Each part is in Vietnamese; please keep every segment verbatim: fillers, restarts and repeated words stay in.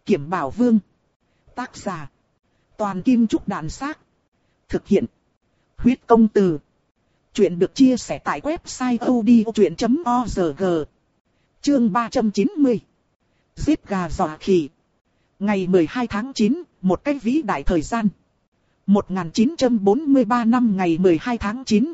Kiểm Bảo Vương. Tác giả. Toàn Kim Trúc Đàn Xác. Thực hiện. Huyết Công Từ. Chuyện được chia sẻ tại website odchuyện chấm org. Chương ba trăm chín mươi. Giết gà dọa khỉ. Ngày mười hai tháng chín, một cái vĩ đại thời gian. một nghìn chín trăm bốn mươi ba năm ngày mười hai tháng chín,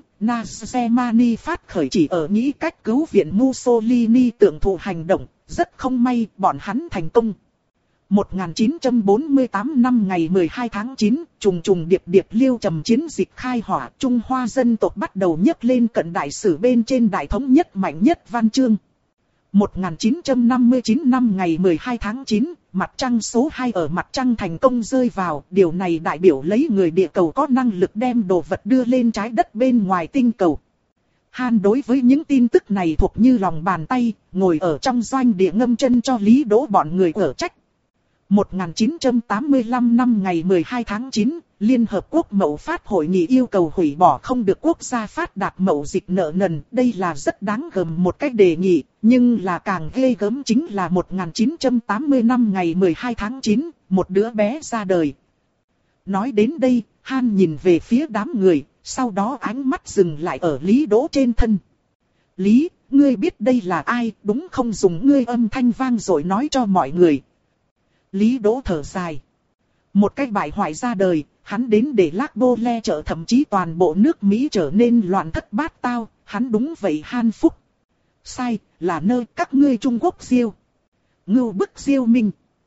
Nazi phát khởi chỉ ở nghĩ cách cứu viện Mussolini tưởng thụ hành động, rất không may bọn hắn thành công. một nghìn chín trăm bốn mươi tám năm ngày mười hai tháng chín, trùng trùng điệp điệp liêu trầm chiến dịch khai hỏa, Trung Hoa dân tộc bắt đầu nhấc lên cận đại sử bên trên đại thống nhất mạnh nhất văn chương. một nghìn chín trăm năm mươi chín năm ngày mười hai tháng chín, mặt trăng số hai ở mặt trăng thành công rơi vào, điều này đại biểu lấy người địa cầu có năng lực đem đồ vật đưa lên trái đất bên ngoài tinh cầu. Han đối với những tin tức này thuộc như lòng bàn tay, ngồi ở trong doanh địa ngâm chân cho Lý Đỗ bọn người ở trách. một nghìn chín trăm tám mươi lăm năm ngày mười hai tháng chín, Liên Hợp Quốc Mậu Phát hội nghị yêu cầu hủy bỏ không được quốc gia phát đạt mậu dịch nợ nần. Đây là rất đáng gờm một cách đề nghị, nhưng là càng ghê gớm chính là một nghìn chín trăm tám mươi năm ngày mười hai tháng chín, một đứa bé ra đời. Nói đến đây, Han nhìn về phía đám người, sau đó ánh mắt dừng lại ở Lý Đỗ trên thân. Lý, ngươi biết đây là ai, đúng không? Dùng ngươi âm thanh vang rồi nói cho mọi người. Lý Đỗ thở dài. Một cái bại hoại ra đời, hắn đến để Lác Bô Le trợ thậm chí toàn bộ nước Mỹ trở nên loạn thất bát tao, hắn đúng vậy Han Phúc. Sai, là nơi các ngươi Trung Quốc diêu. Ngưu bức diêu minh.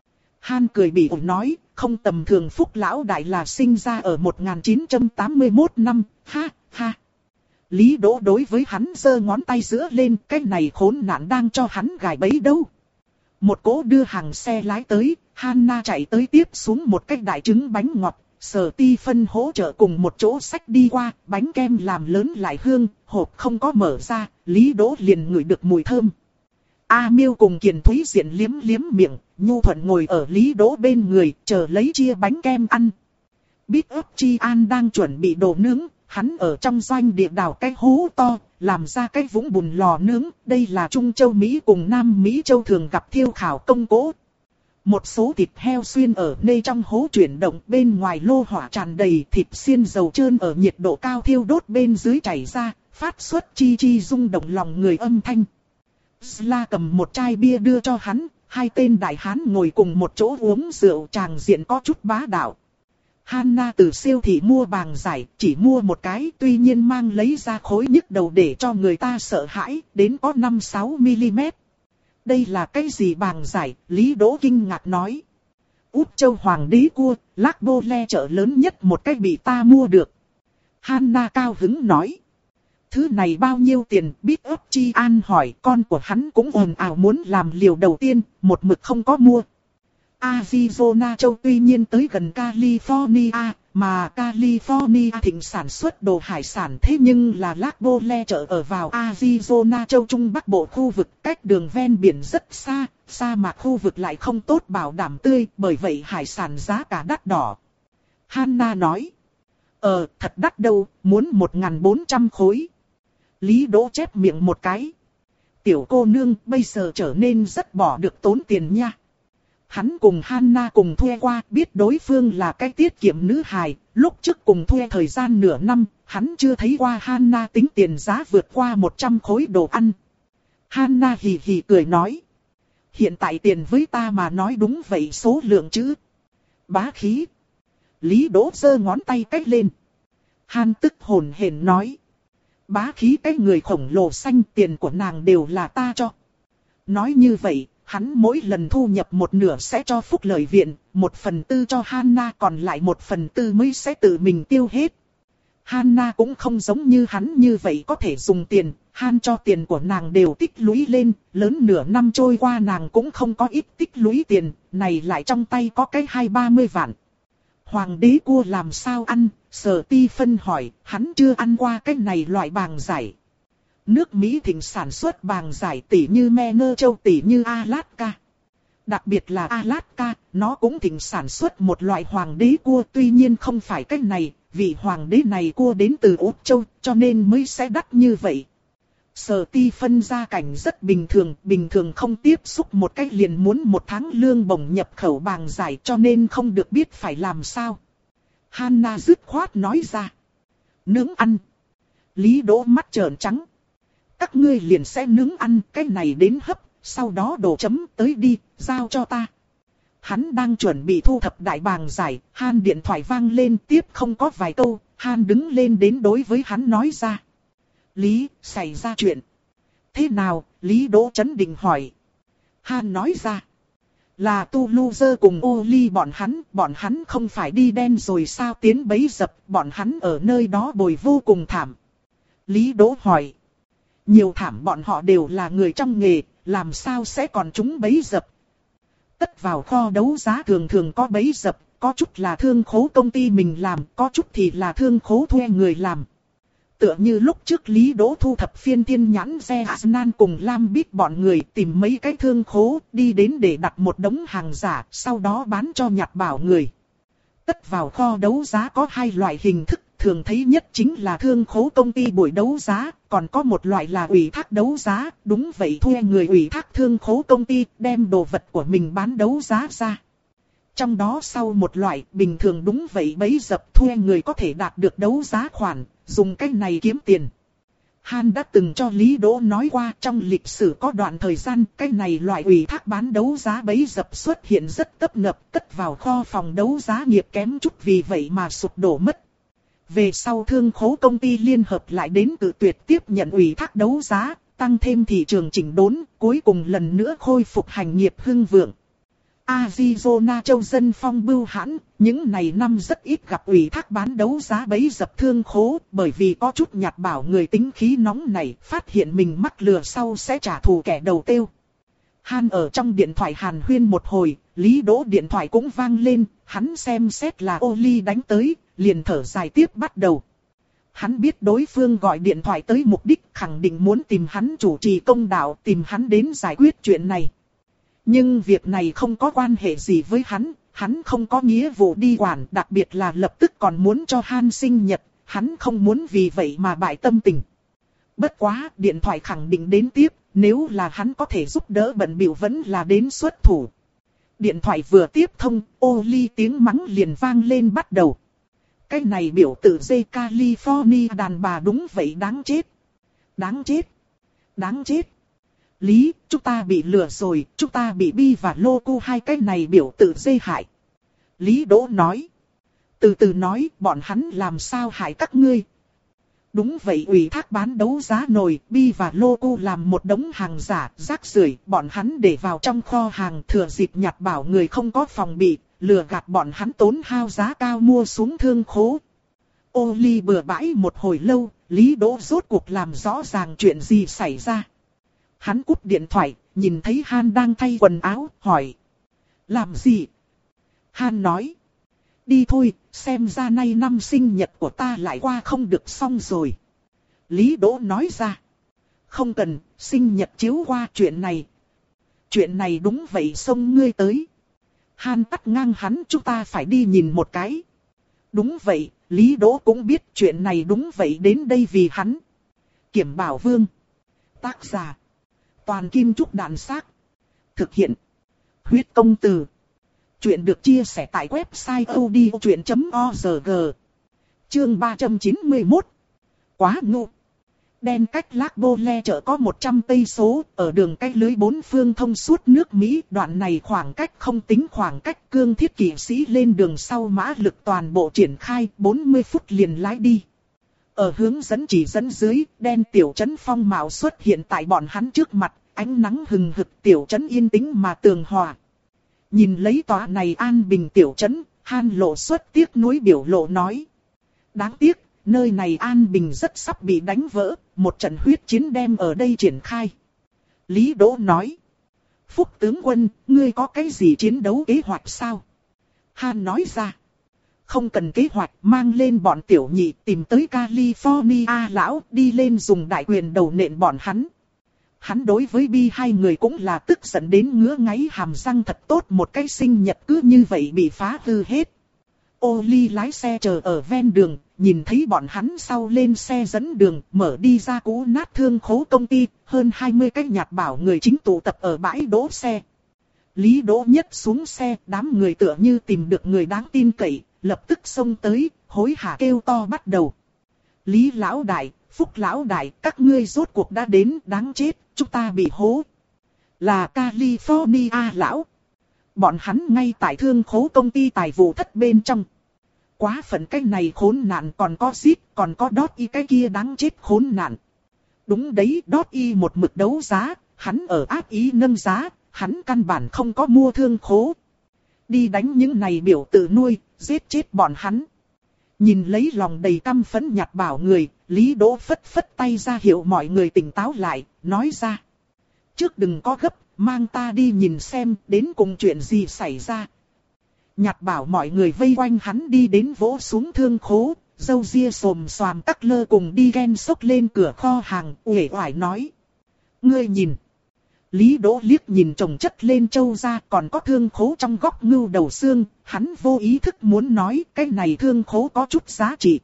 Han cười bỉ ổi nói, không tầm thường Phúc lão đại là sinh ra ở một nghìn chín trăm tám mươi mốt năm, ha, ha. Lý Đỗ đối với hắn giơ ngón tay giữa lên, cái này khốn nạn đang cho hắn gài bẫy đâu. Một cỗ đưa hàng xe lái tới, Hanna chạy tới tiếp xuống một cái đại trứng bánh ngọt, Sở Ti phân hỗ trợ cùng một chỗ xách đi qua, bánh kem làm lớn lại hương, hộp không có mở ra, Lý Đỗ liền ngửi được mùi thơm. A Miêu cùng Kiền Thúy Diện liếm liếm miệng, nhu thuận ngồi ở Lý Đỗ bên người, chờ lấy chia bánh kem ăn. Bít ấp Chi An đang chuẩn bị đồ nướng, hắn ở trong doanh địa đào cái hố to, làm ra cái vũng bùn lò nướng, đây là Trung Châu Mỹ cùng Nam Mỹ Châu thường gặp thiêu khảo công cố. Một số thịt heo xuyên ở nơi trong hố chuyển động, bên ngoài lô hỏa tràn đầy, thịt xiên dầu trơn ở nhiệt độ cao thiêu đốt bên dưới chảy ra, phát xuất chi chi rung động lòng người âm thanh. Sla cầm một chai bia đưa cho hắn, hai tên đại hán ngồi cùng một chỗ uống rượu, tràng diện có chút bá đạo. Hanna từ siêu thị mua bàng giải, chỉ mua một cái, tuy nhiên mang lấy ra khối nhức đầu để cho người ta sợ hãi, đến có năm sáu mi-li-mét. Đây là cái gì bàng giải? Lý Đỗ kinh ngạc nói. Út Châu Hoàng đế cua, Lác Bô Le chợ lớn nhất một cái bị ta mua được. Hanna cao hứng nói. Thứ này bao nhiêu tiền? Bít ấp Chi An hỏi, con của hắn cũng ồn ào muốn làm liều đầu tiên, một mực không có mua. Arizona châu tuy nhiên tới gần California, mà California thịnh sản xuất đồ hải sản, thế nhưng là Lác Bô Le chợ ở vào Arizona châu Trung Bắc Bộ khu vực, cách đường ven biển rất xa, sa mạc khu vực lại không tốt bảo đảm tươi, bởi vậy hải sản giá cả đắt đỏ. Hanna nói, ờ thật đắt đâu, muốn một nghìn bốn trăm khối. Lý Đỗ chép miệng một cái. Tiểu cô nương bây giờ trở nên rất bỏ được tốn tiền nha. Hắn cùng Hanna cùng thuê qua, biết đối phương là cái tiết kiệm nữ hài, lúc trước cùng thuê thời gian nửa năm, hắn chưa thấy qua Hanna tính tiền giá vượt qua một trăm khối đồ ăn. Hanna hì hì cười nói. Hiện tại tiền với ta mà nói đúng vậy số lượng chứ. Bá khí. Lý Đỗ giơ ngón tay cách lên. Han tức hồn hển nói. Bá khí cái người khổng lồ xanh, tiền của nàng đều là ta cho. Nói như vậy, hắn mỗi lần thu nhập một nửa sẽ cho phúc lợi viện, một phần tư cho Hanna, còn lại một phần tư mới sẽ tự mình tiêu hết. Hanna cũng không giống như hắn như vậy có thể dùng tiền, Han cho tiền của nàng đều tích lũy lên, lớn nửa năm trôi qua nàng cũng không có ít tích lũy tiền, này lại trong tay có cái hai ba mươi vạn. Hoàng đế cua làm sao ăn? Sở Ti phân hỏi, hắn chưa ăn qua cái này loại bàng giải. Nước Mỹ thịnh sản xuất bàng giải tỉ như Menor châu tỉ như Alaska. Đặc biệt là Alaska, nó cũng thịnh sản xuất một loại hoàng đế cua, tuy nhiên không phải cái này, vì hoàng đế này cua đến từ Úc Châu, cho nên mới sẽ đắt như vậy. Sở Ti phân gia cảnh rất bình thường, bình thường không tiếp xúc một cách liền muốn một tháng lương bổng nhập khẩu bàng giải cho nên không được biết phải làm sao. Hanna dứt khoát nói ra. Nướng ăn. Lý Đỗ mắt trợn trắng. Các ngươi liền sẽ nướng ăn, cái này đến hấp, sau đó đổ chấm tới đi, giao cho ta. Hắn đang chuẩn bị thu thập đại bàng giải, Han điện thoại vang lên tiếp không có vài câu, Han đứng lên đến đối với hắn nói ra. Lý, xảy ra chuyện. Thế nào, Lý Đỗ chấn định hỏi. Han nói ra. Là Tu Loser cùng Oli bọn hắn, bọn hắn không phải đi đen rồi sao tiến bẫy dập, bọn hắn ở nơi đó bồi vô cùng thảm. Lý Đỗ hỏi. Nhiều thảm bọn họ đều là người trong nghề, làm sao sẽ còn chúng bẫy dập. Tất vào kho đấu giá thường thường có bẫy dập, có chút là thương khố công ty mình làm, có chút thì là thương khố thuê người làm. Tựa như lúc trước Lý Đỗ thu thập phiên thiên nhãn xe Asnan cùng Lam Bít bọn người tìm mấy cái thương khố đi đến để đặt một đống hàng giả, sau đó bán cho nhặt bảo người. Tất vào kho đấu giá có hai loại hình thức, thường thấy nhất chính là thương khố công ty buổi đấu giá, còn có một loại là ủy thác đấu giá, đúng vậy thuê người ủy thác thương khố công ty đem đồ vật của mình bán đấu giá ra. Trong đó sau một loại, bình thường đúng vậy bấy dập thuê người có thể đạt được đấu giá khoản, dùng cách này kiếm tiền. Han đã từng cho Lý Đỗ nói qua trong lịch sử có đoạn thời gian cái này loại ủy thác bán đấu giá bấy dập xuất hiện rất tấp nập, cất vào kho phòng đấu giá nghiệp kém chút vì vậy mà sụp đổ mất. Về sau thương khố công ty liên hợp lại đến cự tuyệt tiếp nhận ủy thác đấu giá, tăng thêm thị trường chỉnh đốn, cuối cùng lần nữa khôi phục hành nghiệp hưng vượng. Arizona châu dân phong bưu hãn, những này năm rất ít gặp ủy thác bán đấu giá bấy dập thương khố, bởi vì có chút nhạt bảo người tính khí nóng này, phát hiện mình mắc lừa sau sẽ trả thù kẻ đầu tiêu. Han ở trong điện thoại hàn huyên một hồi, Lý Đỗ điện thoại cũng vang lên, hắn xem xét là Oli đánh tới, liền thở dài tiếp bắt đầu. Hắn biết đối phương gọi điện thoại tới mục đích khẳng định muốn tìm hắn chủ trì công đạo, tìm hắn đến giải quyết chuyện này. Nhưng việc này không có quan hệ gì với hắn, hắn không có nghĩa vụ đi quản, đặc biệt là lập tức còn muốn cho Han sinh nhật, hắn không muốn vì vậy mà bại tâm tình. Bất quá, điện thoại khẳng định đến tiếp, nếu là hắn có thể giúp đỡ bận bịu vẫn là đến xuất thủ. Điện thoại vừa tiếp thông, Oli tiếng mắng liền vang lên bắt đầu. Cái này biểu tự dê California đàn bà đúng vậy đáng chết. Đáng chết. Đáng chết. Lý, chúng ta bị lừa rồi, chúng ta bị Bi và Loco hai cái này biểu tự dê hại. Lý Đỗ nói. Từ từ nói, bọn hắn làm sao hại các ngươi. Đúng vậy, ủy thác bán đấu giá nồi, Bi và Loco làm một đống hàng giả, rác rưởi, bọn hắn để vào trong kho hàng thừa dịp nhặt bảo người không có phòng bị, lừa gạt bọn hắn tốn hao giá cao mua xuống thương khố. Oli bừa bãi một hồi lâu, Lý Đỗ rốt cuộc làm rõ ràng chuyện gì xảy ra. Hắn cúp điện thoại, nhìn thấy Han đang thay quần áo, hỏi. Làm gì? Han nói. Đi thôi, xem ra nay năm sinh nhật của ta lại qua không được xong rồi. Lý Đỗ nói ra. Không cần, sinh nhật chiếu qua chuyện này. Chuyện này đúng vậy xông ngươi tới. Han cắt ngang hắn, chúng ta phải đi nhìn một cái. Đúng vậy, Lý Đỗ cũng biết chuyện này đúng vậy đến đây vì hắn. Kiểm Bảo Vương. Tác giả. Toàn Kim Trúc Đạn Xác. Thực hiện. Huyết Công Từ. Chuyện được chia sẻ tại website odchuyện chấm org. Chương ba trăm chín mươi mốt. Quá ngu. Đen cách Lac Bô Le chợ có một trăm cây số, ở đường cách lưới bốn phương thông suốt nước Mỹ. Đoạn này khoảng cách không tính khoảng cách, cương thiết kỵ sĩ lên đường sau mã lực toàn bộ triển khai, bốn mươi phút liền lái đi. Ở hướng dẫn chỉ dẫn dưới, đen tiểu trấn phong mạo xuất hiện tại bọn hắn trước mặt, ánh nắng hừng hực, tiểu trấn yên tĩnh mà tường hòa. Nhìn lấy tòa này an bình tiểu trấn, Han lộ xuất tiếc nuối biểu lộ nói. Đáng tiếc, nơi này an bình rất sắp bị đánh vỡ, một trận huyết chiến đem ở đây triển khai. Lý Đỗ nói. Phúc tướng quân, ngươi có cái gì chiến đấu kế hoạch sao? Han nói ra. Không cần kế hoạch, mang lên bọn tiểu nhị tìm tới California lão, đi lên dùng đại quyền đầu nện bọn hắn. Hắn đối với Bi hai người cũng là tức giận đến ngứa ngáy hàm răng, thật tốt một cái sinh nhật cứ như vậy bị phá hư hết. Oli lái xe chờ ở ven đường, nhìn thấy bọn hắn sau lên xe dẫn đường, mở đi ra cũ nát thương khố công ty, hơn hai mươi cái nhạt bảo người chính tụ tập ở bãi đỗ xe. Lý Đỗ Nhất xuống xe, đám người tựa như tìm được người đáng tin cậy, lập tức xông tới, hối hả kêu to bắt đầu. Lý lão đại, Phúc lão đại, các ngươi rốt cuộc đã đến, đáng chết, chúng ta bị hố. Là California lão. Bọn hắn ngay tại thương khố công ty tài vụ thất bên trong. Quá phận cái này khốn nạn, còn có zip, còn có đót y cái kia đáng chết khốn nạn. Đúng đấy, đót y một mực đấu giá, hắn ở ác ý nâng giá, hắn căn bản không có mua thương khố. Đi đánh những này biểu tự nuôi, giết chết bọn hắn. Nhìn lấy lòng đầy căm phẫn nhạt bảo người, Lý Đỗ phất phất tay ra hiệu mọi người tỉnh táo lại, nói ra. Trước đừng có gấp, mang ta đi nhìn xem đến cùng chuyện gì xảy ra. Nhạt bảo mọi người vây quanh hắn đi đến vỗ xuống thương khố, dâu ria xồm xoàm tắc lơ cùng đi ghen xốc lên cửa kho hàng, uể oải nói. Ngươi nhìn. Lý Đỗ liếc nhìn chồng chất lên châu ra, còn có thương khố trong góc ngưu đầu xương, hắn vô ý thức muốn nói cái này thương khố có chút giá trị.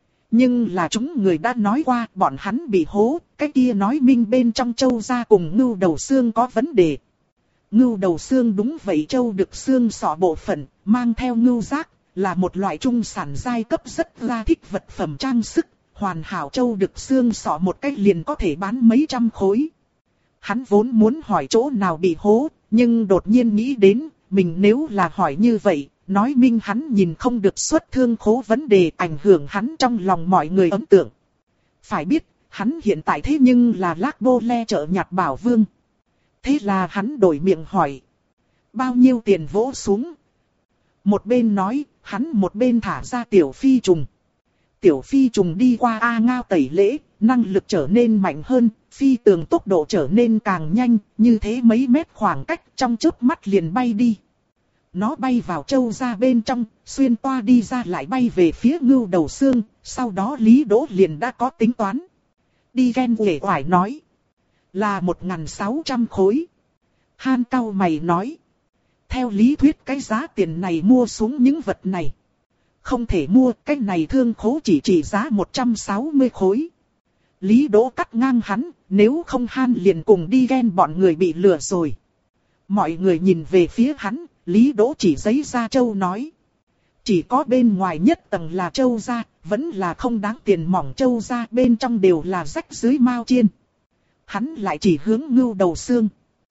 Nhưng là chúng người đã nói qua, bọn hắn bị hố, cái kia nói minh bên trong châu ra cùng ngưu đầu xương có vấn đề. Ngưu đầu xương đúng vậy, châu được xương sọ bộ phận, mang theo ngưu giác, là một loại trung sản giai cấp rất ra thích vật phẩm trang sức, hoàn hảo châu được xương sọ một cách liền có thể bán mấy trăm khối. Hắn vốn muốn hỏi chỗ nào bị hố, nhưng đột nhiên nghĩ đến, mình nếu là hỏi như vậy, nói minh hắn nhìn không được xuất thương khố vấn đề, ảnh hưởng hắn trong lòng mọi người ấn tượng. Phải biết, hắn hiện tại thế nhưng là Lác Bô Le chợ nhạt bảo vương. Thế là hắn đổi miệng hỏi. Bao nhiêu tiền vỗ xuống? Một bên nói, hắn một bên thả ra tiểu phi trùng. Tiểu phi trùng đi qua A Ngao tẩy lễ, năng lực trở nên mạnh hơn, phi tường tốc độ trở nên càng nhanh, như thế mấy mét khoảng cách trong chớp mắt liền bay đi. Nó bay vào châu ra bên trong, xuyên toa đi ra lại bay về phía ngưu đầu xương, sau đó Lý Đỗ liền đã có tính toán. Đi ghen uể oải nói. Là một nghìn sáu trăm khối. Han cau mày nói. Theo lý thuyết cái giá tiền này mua xuống những vật này. Không thể mua, cái này thương khố chỉ trị giá một trăm sáu mươi khối. Lý Đỗ cắt ngang hắn, nếu không Han liền cùng đi ghen bọn người bị lừa rồi. Mọi người nhìn về phía hắn, Lý Đỗ chỉ giấy ra châu nói. Chỉ có bên ngoài nhất tầng là châu ra, vẫn là không đáng tiền mỏng châu ra, bên trong đều là rách dưới mao chiên. Hắn lại chỉ hướng ngưu đầu xương.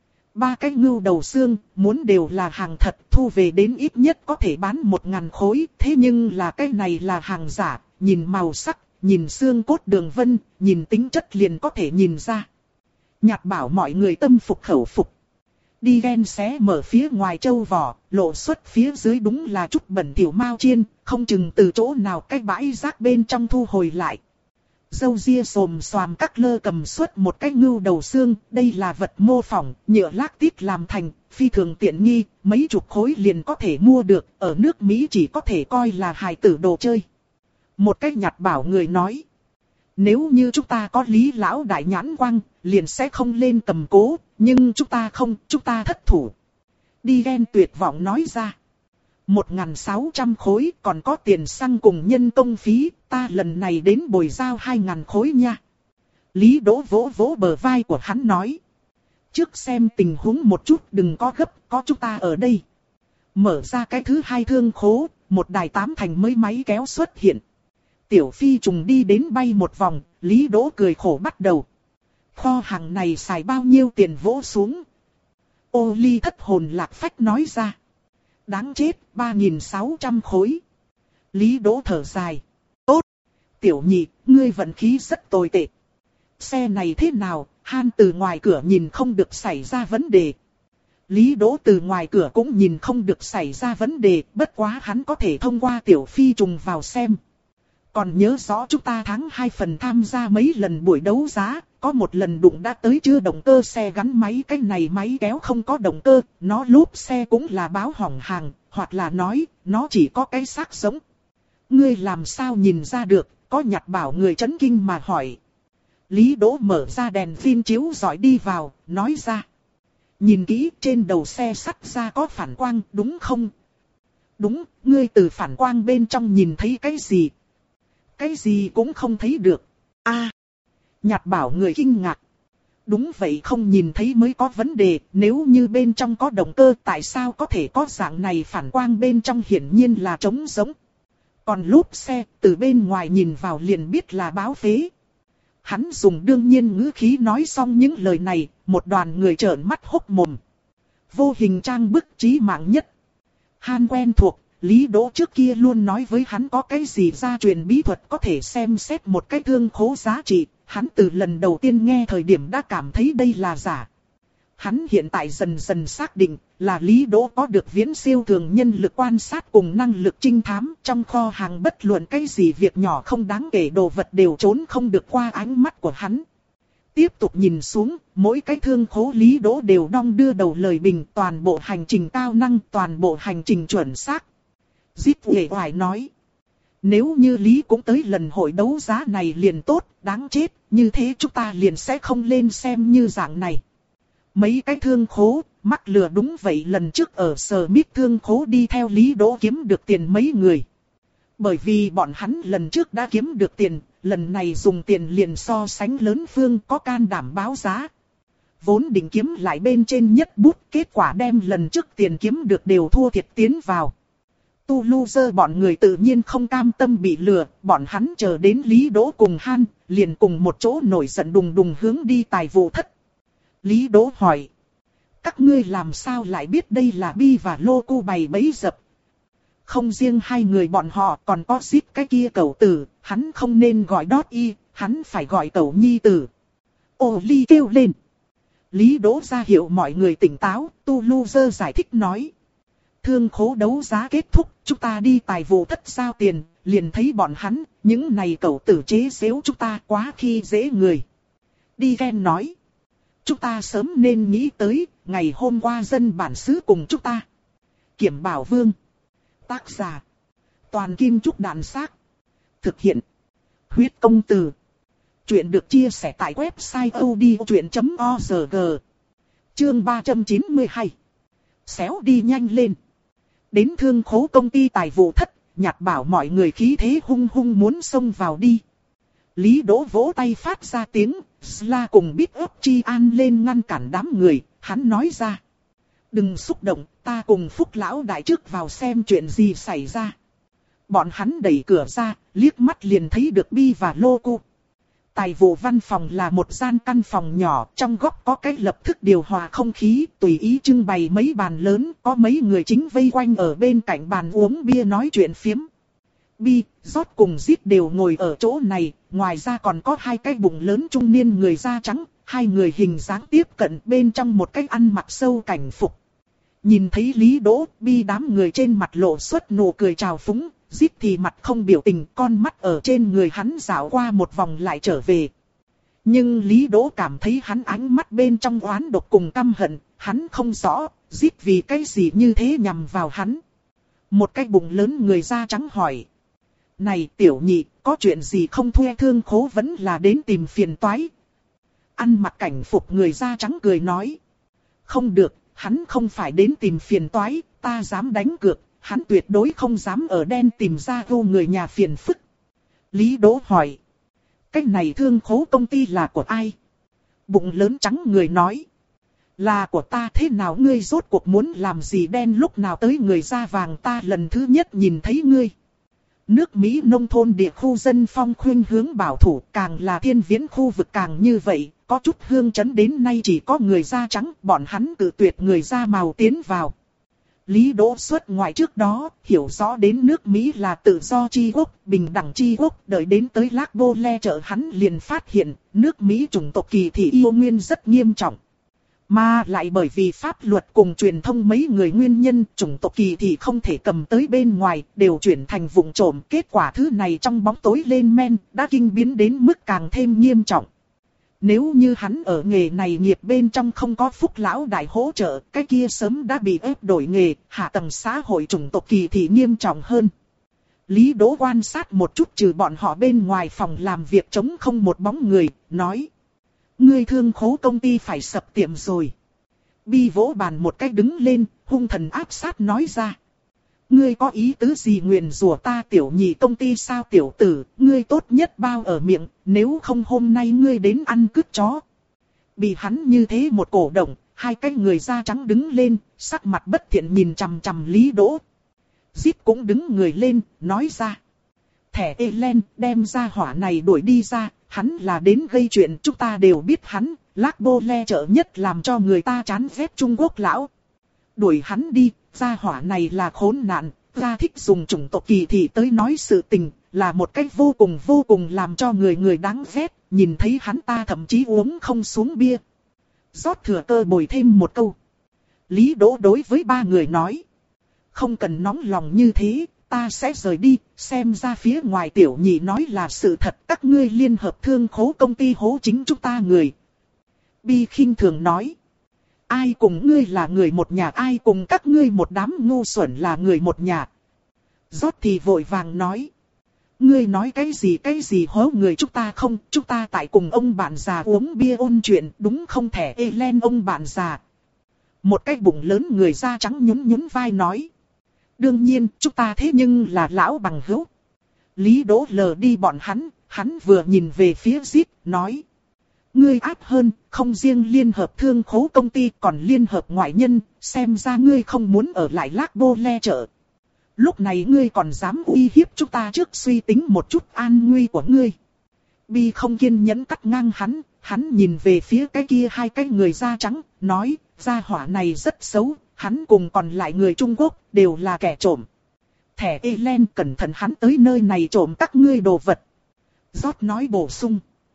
Ba cái ngưu đầu xương, muốn đều là hàng thật, thu về đến ít nhất có thể bán một ngàn khối. Thế nhưng là cái này là hàng giả, nhìn màu sắc, nhìn xương cốt đường vân, nhìn tính chất liền có thể nhìn ra. Nhạt bảo mọi người tâm phục khẩu phục. Đi ghen xé mở phía ngoài châu vỏ, lộ xuất phía dưới đúng là chút bẩn thỉu mao chiên, không chừng từ chỗ nào cái bãi rác bên trong thu hồi lại. Dâu ria xồm xoàm các lơ cầm suốt một cái ngưu đầu xương, đây là vật mô phỏng, nhựa lác tít làm thành, phi thường tiện nghi, mấy chục khối liền có thể mua được, ở nước Mỹ chỉ có thể coi là hài tử đồ chơi. Một cái nhạt bảo người nói, nếu như chúng ta có Lý lão đại nhãn quang, liền sẽ không lên cầm cố, nhưng chúng ta không, chúng ta thất thủ. Đi ghen tuyệt vọng nói ra. một nghìn sáu trăm khối còn có tiền xăng cùng nhân công phí, ta lần này đến bồi giao hai nghìn khối nha. Lý Đỗ vỗ vỗ bờ vai của hắn nói. Trước xem tình huống một chút, đừng có gấp, có chúng ta ở đây. Mở ra cái thứ hai thương khố, một đài tám thành mới máy kéo xuất hiện. Tiểu phi trùng đi đến bay một vòng, Lý Đỗ cười khổ bắt đầu. Kho hàng này xài bao nhiêu tiền vỗ xuống? Ô Ly thất hồn lạc phách nói ra. Đáng chết, ba nghìn sáu trăm khối. Lý Đỗ thở dài. Tốt. Tiểu nhị, ngươi vận khí rất tồi tệ. Xe này thế nào, Han từ ngoài cửa nhìn không được xảy ra vấn đề. Lý Đỗ từ ngoài cửa cũng nhìn không được xảy ra vấn đề, bất quá hắn có thể thông qua tiểu phi trùng vào xem. Còn nhớ rõ chúng ta tháng hai phần tham gia mấy lần buổi đấu giá, có một lần đụng đã tới chưa động cơ xe gắn máy, cái này máy kéo không có động cơ, nó lốp xe cũng là báo hỏng hàng, hoặc là nói, nó chỉ có cái xác sống. Ngươi làm sao nhìn ra được, có nhạt bảo người chấn kinh mà hỏi. Lý Đỗ mở ra đèn pin chiếu rọi đi vào, nói ra. Nhìn kỹ trên đầu xe sắt ra có phản quang, đúng không? Đúng, ngươi từ phản quang bên trong nhìn thấy cái gì? Cái gì cũng không thấy được. A, Nhạt bảo người kinh ngạc. Đúng vậy, không nhìn thấy mới có vấn đề, nếu như bên trong có động cơ tại sao có thể có dạng này phản quang, bên trong hiển nhiên là trống rỗng. Còn lốp xe, từ bên ngoài nhìn vào liền biết là báo phế. Hắn dùng đương nhiên ngữ khí nói xong những lời này, một đoàn người trợn mắt hốc mồm. Vô hình trang bức trí mạng nhất. Han quen thuộc, Lý Đỗ trước kia luôn nói với hắn có cái gì gia truyền bí thuật có thể xem xét một cái thương khố giá trị. Hắn từ lần đầu tiên nghe thời điểm đã cảm thấy đây là giả. Hắn hiện tại dần dần xác định là Lý Đỗ có được viễn siêu thường nhân lực quan sát cùng năng lực trinh thám. Trong kho hàng bất luận cái gì việc nhỏ không đáng kể đồ vật đều trốn không được qua ánh mắt của hắn. Tiếp tục nhìn xuống, mỗi cái thương khố Lý Đỗ đều đong đưa đầu lời bình, toàn bộ hành trình cao năng, toàn bộ hành trình chuẩn xác. Zip uể oải nói. Nếu như Lý cũng tới lần hội đấu giá này liền tốt, đáng chết, như thế chúng ta liền sẽ không lên xem như dạng này. Mấy cái thương khố, mắc lừa đúng vậy, lần trước ở Sở Mít thương khố đi theo Lý Đỗ kiếm được tiền mấy người. Bởi vì bọn hắn lần trước đã kiếm được tiền, lần này dùng tiền liền so sánh lớn phương, có can đảm báo giá. Vốn định kiếm lại bên trên nhất bút, kết quả đem lần trước tiền kiếm được đều thua thiệt tiến vào. Tu loser bọn người tự nhiên không cam tâm bị lừa, bọn hắn chờ đến Lý Đỗ cùng Han, liền cùng một chỗ nổi giận đùng đùng hướng đi tài vụ thất. Lý Đỗ hỏi. Các ngươi làm sao lại biết đây là Bi và Lô Cu bày bẫy dập? Không riêng hai người bọn họ còn có Zip cái kia cẩu tử, hắn không nên gọi Đót Y, hắn phải gọi cẩu nhi tử. Ô Ly kêu lên. Lý Đỗ ra hiệu mọi người tỉnh táo, Tu loser giải thích nói. Thương khố đấu giá kết thúc, chúng ta đi tài vụ thất giao tiền, liền thấy bọn hắn, những này cẩu tử chế giễu chúng ta quá khi dễ người. Đi Ken nói. Chúng ta sớm nên nghĩ tới, ngày hôm qua dân bản xứ cùng chúng ta. Kiểm Bảo Vương. Tác giả. Toàn Kim Trúc Đạn Xác. Thực hiện. Huyết Công Từ. Chuyện được chia sẻ tại website odchuyện chấm org. Chương ba trăm chín mươi hai. Xéo đi nhanh lên. Đến thương khố công ty tài vụ thất, Nhạt bảo mọi người khí thế hung hung muốn xông vào đi. Lý Đỗ vỗ tay phát ra tiếng, Sla cùng Big Up Chi An lên ngăn cản đám người, hắn nói ra. Đừng xúc động, ta cùng Phúc Lão Đại trước vào xem chuyện gì xảy ra. Bọn hắn đẩy cửa ra, liếc mắt liền thấy được Bi và Lô Cu. Tài vụ văn phòng là một gian căn phòng nhỏ, trong góc có cái lập thức điều hòa không khí, tùy ý trưng bày mấy bàn lớn, có mấy người chính vây quanh ở bên cạnh bàn uống bia nói chuyện phiếm. Bi, Rót cùng Zip đều ngồi ở chỗ này, ngoài ra còn có hai cái bụng lớn trung niên người da trắng, hai người hình dáng tiếp cận bên trong một cái ăn mặc sâu cảnh phục. Nhìn thấy Lý Đỗ, Bi đám người trên mặt lộ xuất nụ cười trào phúng. Zip thì mặt không biểu tình, con mắt ở trên người hắn dạo qua một vòng lại trở về. Nhưng Lý Đỗ cảm thấy hắn ánh mắt bên trong oán độc cùng căm hận, hắn không rõ, Zip vì cái gì như thế nhằm vào hắn. Một cái bụng lớn người da trắng hỏi. Này tiểu nhị, có chuyện gì không thuê thương khố vẫn là đến tìm phiền toái? Ăn mặc cảnh phục người da trắng cười nói. Không được, hắn không phải đến tìm phiền toái, ta dám đánh cược. Hắn tuyệt đối không dám ở đen tìm ra vô người nhà phiền phức. Lý Đỗ hỏi. Cái này thương khố công ty là của ai? Bụng lớn trắng người nói. Là của ta, thế nào ngươi rốt cuộc muốn làm gì đen lúc nào tới người da vàng, ta lần thứ nhất nhìn thấy ngươi. Nước Mỹ nông thôn địa khu dân phong khuynh hướng bảo thủ, càng là thiên viễn khu vực càng như vậy, có chút hương chấn đến nay chỉ có người da trắng, bọn hắn cự tuyệt người da màu tiến vào. Lý Đỗ xuất ngoại trước đó, hiểu rõ đến nước Mỹ là tự do chi quốc, bình đẳng chi quốc, đợi đến tới Lác Bô Le chợ hắn liền phát hiện, nước Mỹ chủng tộc kỳ thị yêu nguyên rất nghiêm trọng. Mà lại bởi vì pháp luật cùng truyền thông mấy người nguyên nhân, chủng tộc kỳ thị không thể cầm tới bên ngoài, đều chuyển thành vụng trộm. Kết quả thứ này trong bóng tối lên men, đã kinh biến đến mức càng thêm nghiêm trọng. Nếu như hắn ở nghề này nghiệp bên trong không có Phúc Lão Đại hỗ trợ, cái kia sớm đã bị ép đổi nghề, hạ tầng xã hội chủng tộc kỳ thị nghiêm trọng hơn. Lý Đỗ quan sát một chút trừ bọn họ bên ngoài phòng làm việc trống không một bóng người, nói. Ngươi thương khố công ty phải sập tiệm rồi. Bi vỗ bàn một cách đứng lên, hung thần áp sát nói ra. ngươi có ý tứ gì nguyền rủa ta tiểu nhị công ty sao tiểu tử, ngươi tốt nhất bao ở miệng, nếu không hôm nay ngươi đến ăn cứt chó. Bị hắn như thế một cổ động, hai cái người da trắng đứng lên, sắc mặt bất thiện nhìn chằm chằm Lý Đỗ. Zip cũng đứng người lên, nói ra. Thẻ Elen đem ra hỏa này đuổi đi ra, hắn là đến gây chuyện, chúng ta đều biết hắn, Lác Bô Le trợ nhất làm cho người ta chán ghét Trung Quốc lão. Đuổi hắn đi, gia hỏa này là khốn nạn, ra thích dùng chủng tộc kỳ thị tới nói sự tình, là một cách vô cùng vô cùng làm cho người người đáng ghét, nhìn thấy hắn ta thậm chí uống không xuống bia. Rót thừa cơ bồi thêm một câu. Lý Đỗ đối với ba người nói. Không cần nóng lòng như thế, ta sẽ rời đi, xem ra phía ngoài tiểu nhị nói là sự thật, các ngươi liên hợp thương khố công ty hố chính chúng ta người. Bi khinh thường nói. Ai cùng ngươi là người một nhà, ai cùng các ngươi một đám ngu xuẩn là người một nhà. Rót thì vội vàng nói. Ngươi nói cái gì cái gì hố người chúng ta không, chúng ta tại cùng ông bạn già uống bia ôn chuyện, đúng không thẻ Elen ông bạn già. Một cái bụng lớn người da trắng nhún nhún vai nói. Đương nhiên, chúng ta thế nhưng là lão bằng hữu. Lý Đỗ lờ đi bọn hắn, hắn vừa nhìn về phía Zip, nói. Ngươi áp hơn, không riêng liên hợp thương khố công ty còn liên hợp ngoại nhân, xem ra ngươi không muốn ở lại Lác Bô Le chợ. Lúc này ngươi còn dám uy hiếp chúng ta trước suy tính một chút an nguy của ngươi. Bi không kiên nhẫn cắt ngang hắn, hắn nhìn về phía cái kia hai cái người da trắng, nói, gia hỏa này rất xấu, hắn cùng còn lại người Trung Quốc đều là kẻ trộm. Thẻ Elen cẩn thận hắn tới nơi này trộm các ngươi đồ vật. Rót nói bổ sung.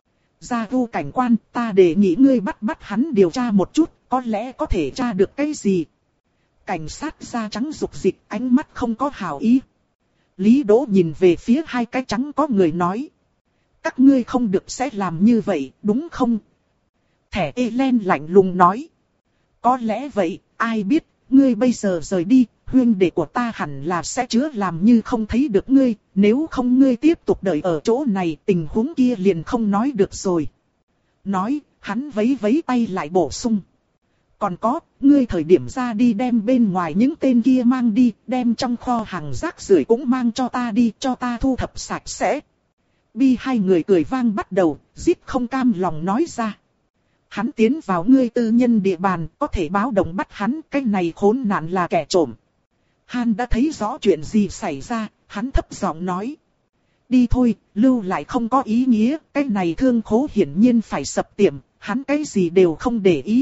Gia vu cảnh quan, ta đề nghị ngươi bắt bắt hắn điều tra một chút, có lẽ có thể tra được cái gì. Cảnh sát da trắng rục dịch, ánh mắt không có hảo ý. Lý Đỗ nhìn về phía hai cái trắng có người nói. Các ngươi không được sẽ làm như vậy, đúng không? Thẻ Elen lạnh lùng nói. Có lẽ vậy, ai biết, ngươi bây giờ rời đi, huynh đệ của ta hẳn là sẽ chứa làm như không thấy được ngươi, nếu không ngươi tiếp tục đợi ở chỗ này, tình huống kia liền không nói được rồi. Nói, hắn vấy vấy tay lại bổ sung. Còn có, ngươi thời điểm ra đi đem bên ngoài những tên kia mang đi, đem trong kho hàng rác rưởi cũng mang cho ta đi, cho ta thu thập sạch sẽ. Bi hai người cười vang bắt đầu, Zip không cam lòng nói ra. Hắn tiến vào ngươi tư nhân địa bàn, có thể báo động bắt hắn, cái này khốn nạn là kẻ trộm. Han đã thấy rõ chuyện gì xảy ra, hắn thấp giọng nói. Đi thôi, lưu lại không có ý nghĩa, cái này thương khố hiển nhiên phải sập tiệm, hắn cái gì đều không để ý.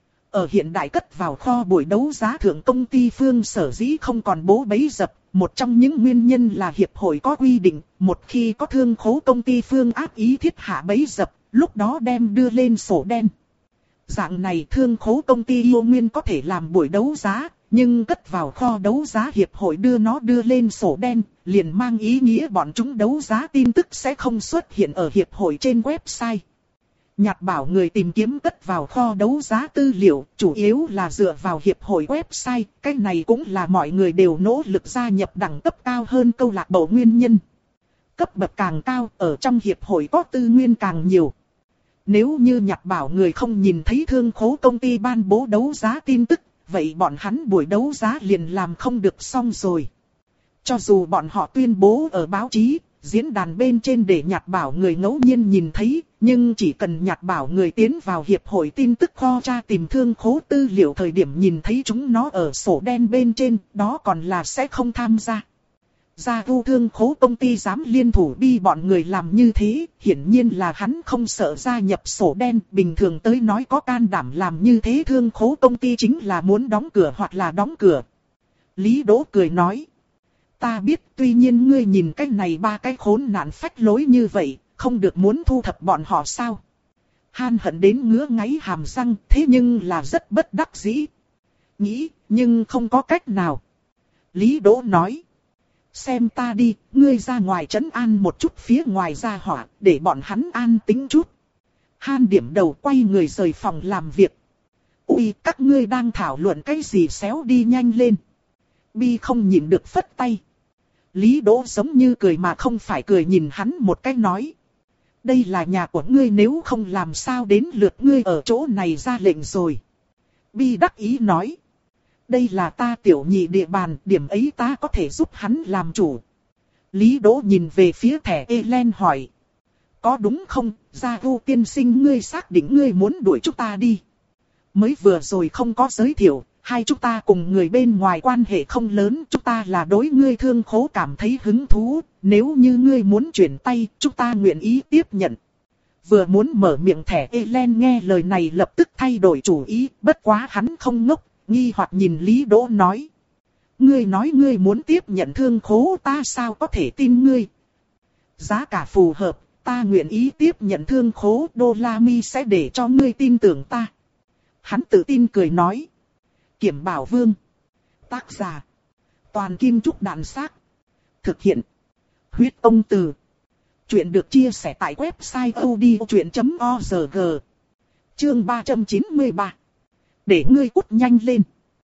Ở hiện đại cất vào kho buổi đấu giá thượng công ty Phương sở dĩ không còn bố bấy dập, một trong những nguyên nhân là hiệp hội có quy định, một khi có thương khố công ty Phương áp ý thiết hạ bấy dập, lúc đó đem đưa lên sổ đen. Dạng này thương khố công ty yêu nguyên có thể làm buổi đấu giá, nhưng cất vào kho đấu giá hiệp hội đưa nó đưa lên sổ đen, liền mang ý nghĩa bọn chúng đấu giá tin tức sẽ không xuất hiện ở hiệp hội trên website. Nhạt bảo người tìm kiếm cất vào kho đấu giá tư liệu, chủ yếu là dựa vào hiệp hội website, cái này cũng là mọi người đều nỗ lực gia nhập đẳng cấp cao hơn câu lạc bộ nguyên nhân. Cấp bậc càng cao, ở trong hiệp hội có tư nguyên càng nhiều. Nếu như nhạt bảo người không nhìn thấy thương khố công ty ban bố đấu giá tin tức, vậy bọn hắn buổi đấu giá liền làm không được xong rồi. Cho dù bọn họ tuyên bố ở báo chí, diễn đàn bên trên để nhạt bảo người ngẫu nhiên nhìn thấy, nhưng chỉ cần nhạt bảo người tiến vào hiệp hội tin tức kho tra tìm thương khố tư liệu thời điểm nhìn thấy chúng nó ở sổ đen bên trên, đó còn là sẽ không tham gia. Gia vu thương khố công ty dám liên thủ Bi bọn người làm như thế, hiển nhiên là hắn không sợ gia nhập sổ đen, bình thường tới nói có can đảm làm như thế thương khố công ty chính là muốn đóng cửa hoặc là đóng cửa. Lý Đỗ cười nói. Ta biết tuy nhiên ngươi nhìn cái này ba cái khốn nạn phách lối như vậy, không được muốn thu thập bọn họ sao? Han hận đến ngứa ngáy hàm răng, thế nhưng là rất bất đắc dĩ. Nghĩ, nhưng không có cách nào. Lý Đỗ nói. Xem ta đi, ngươi ra ngoài trấn an một chút phía ngoài ra hỏa, để bọn hắn an tính chút. Han điểm đầu quay người rời phòng làm việc. Ui, các ngươi đang thảo luận cái gì xéo đi nhanh lên. Bi không nhịn được phất tay. Lý Đỗ giống như cười mà không phải cười nhìn hắn một cái nói. Đây là nhà của ngươi nếu không làm sao đến lượt ngươi ở chỗ này ra lệnh rồi. Bi đắc ý nói. Đây là ta tiểu nhị địa bàn, điểm ấy ta có thể giúp hắn làm chủ. Lý Đỗ nhìn về phía thẻ Elen hỏi. Có đúng không, Gia Vu tiên sinh ngươi xác định ngươi muốn đuổi chúng ta đi. Mới vừa rồi không có giới thiệu, hai chúng ta cùng người bên ngoài quan hệ không lớn, chúng ta là đối ngươi Thương Khố cảm thấy hứng thú, nếu như ngươi muốn chuyển tay, chúng ta nguyện ý tiếp nhận. Vừa muốn mở miệng thẻ Elen nghe lời này lập tức thay đổi chủ ý, bất quá hắn không ngốc, nghi hoặc nhìn Lý Đỗ nói. Ngươi nói ngươi muốn tiếp nhận Thương Khố, ta sao có thể tin ngươi. Giá cả phù hợp, ta nguyện ý tiếp nhận Thương Khố, Đô La Mi sẽ để cho ngươi tin tưởng ta. Hắn tự tin cười nói. Kiểm Bảo Vương. Tác giả. Toàn Kim Trúc Đạn Xác. Thực hiện. Huyết Ông Từ. Chuyện được chia sẻ tại website odchuyện chấm org. Chương ba trăm chín mươi ba. Để ngươi cút nhanh lên.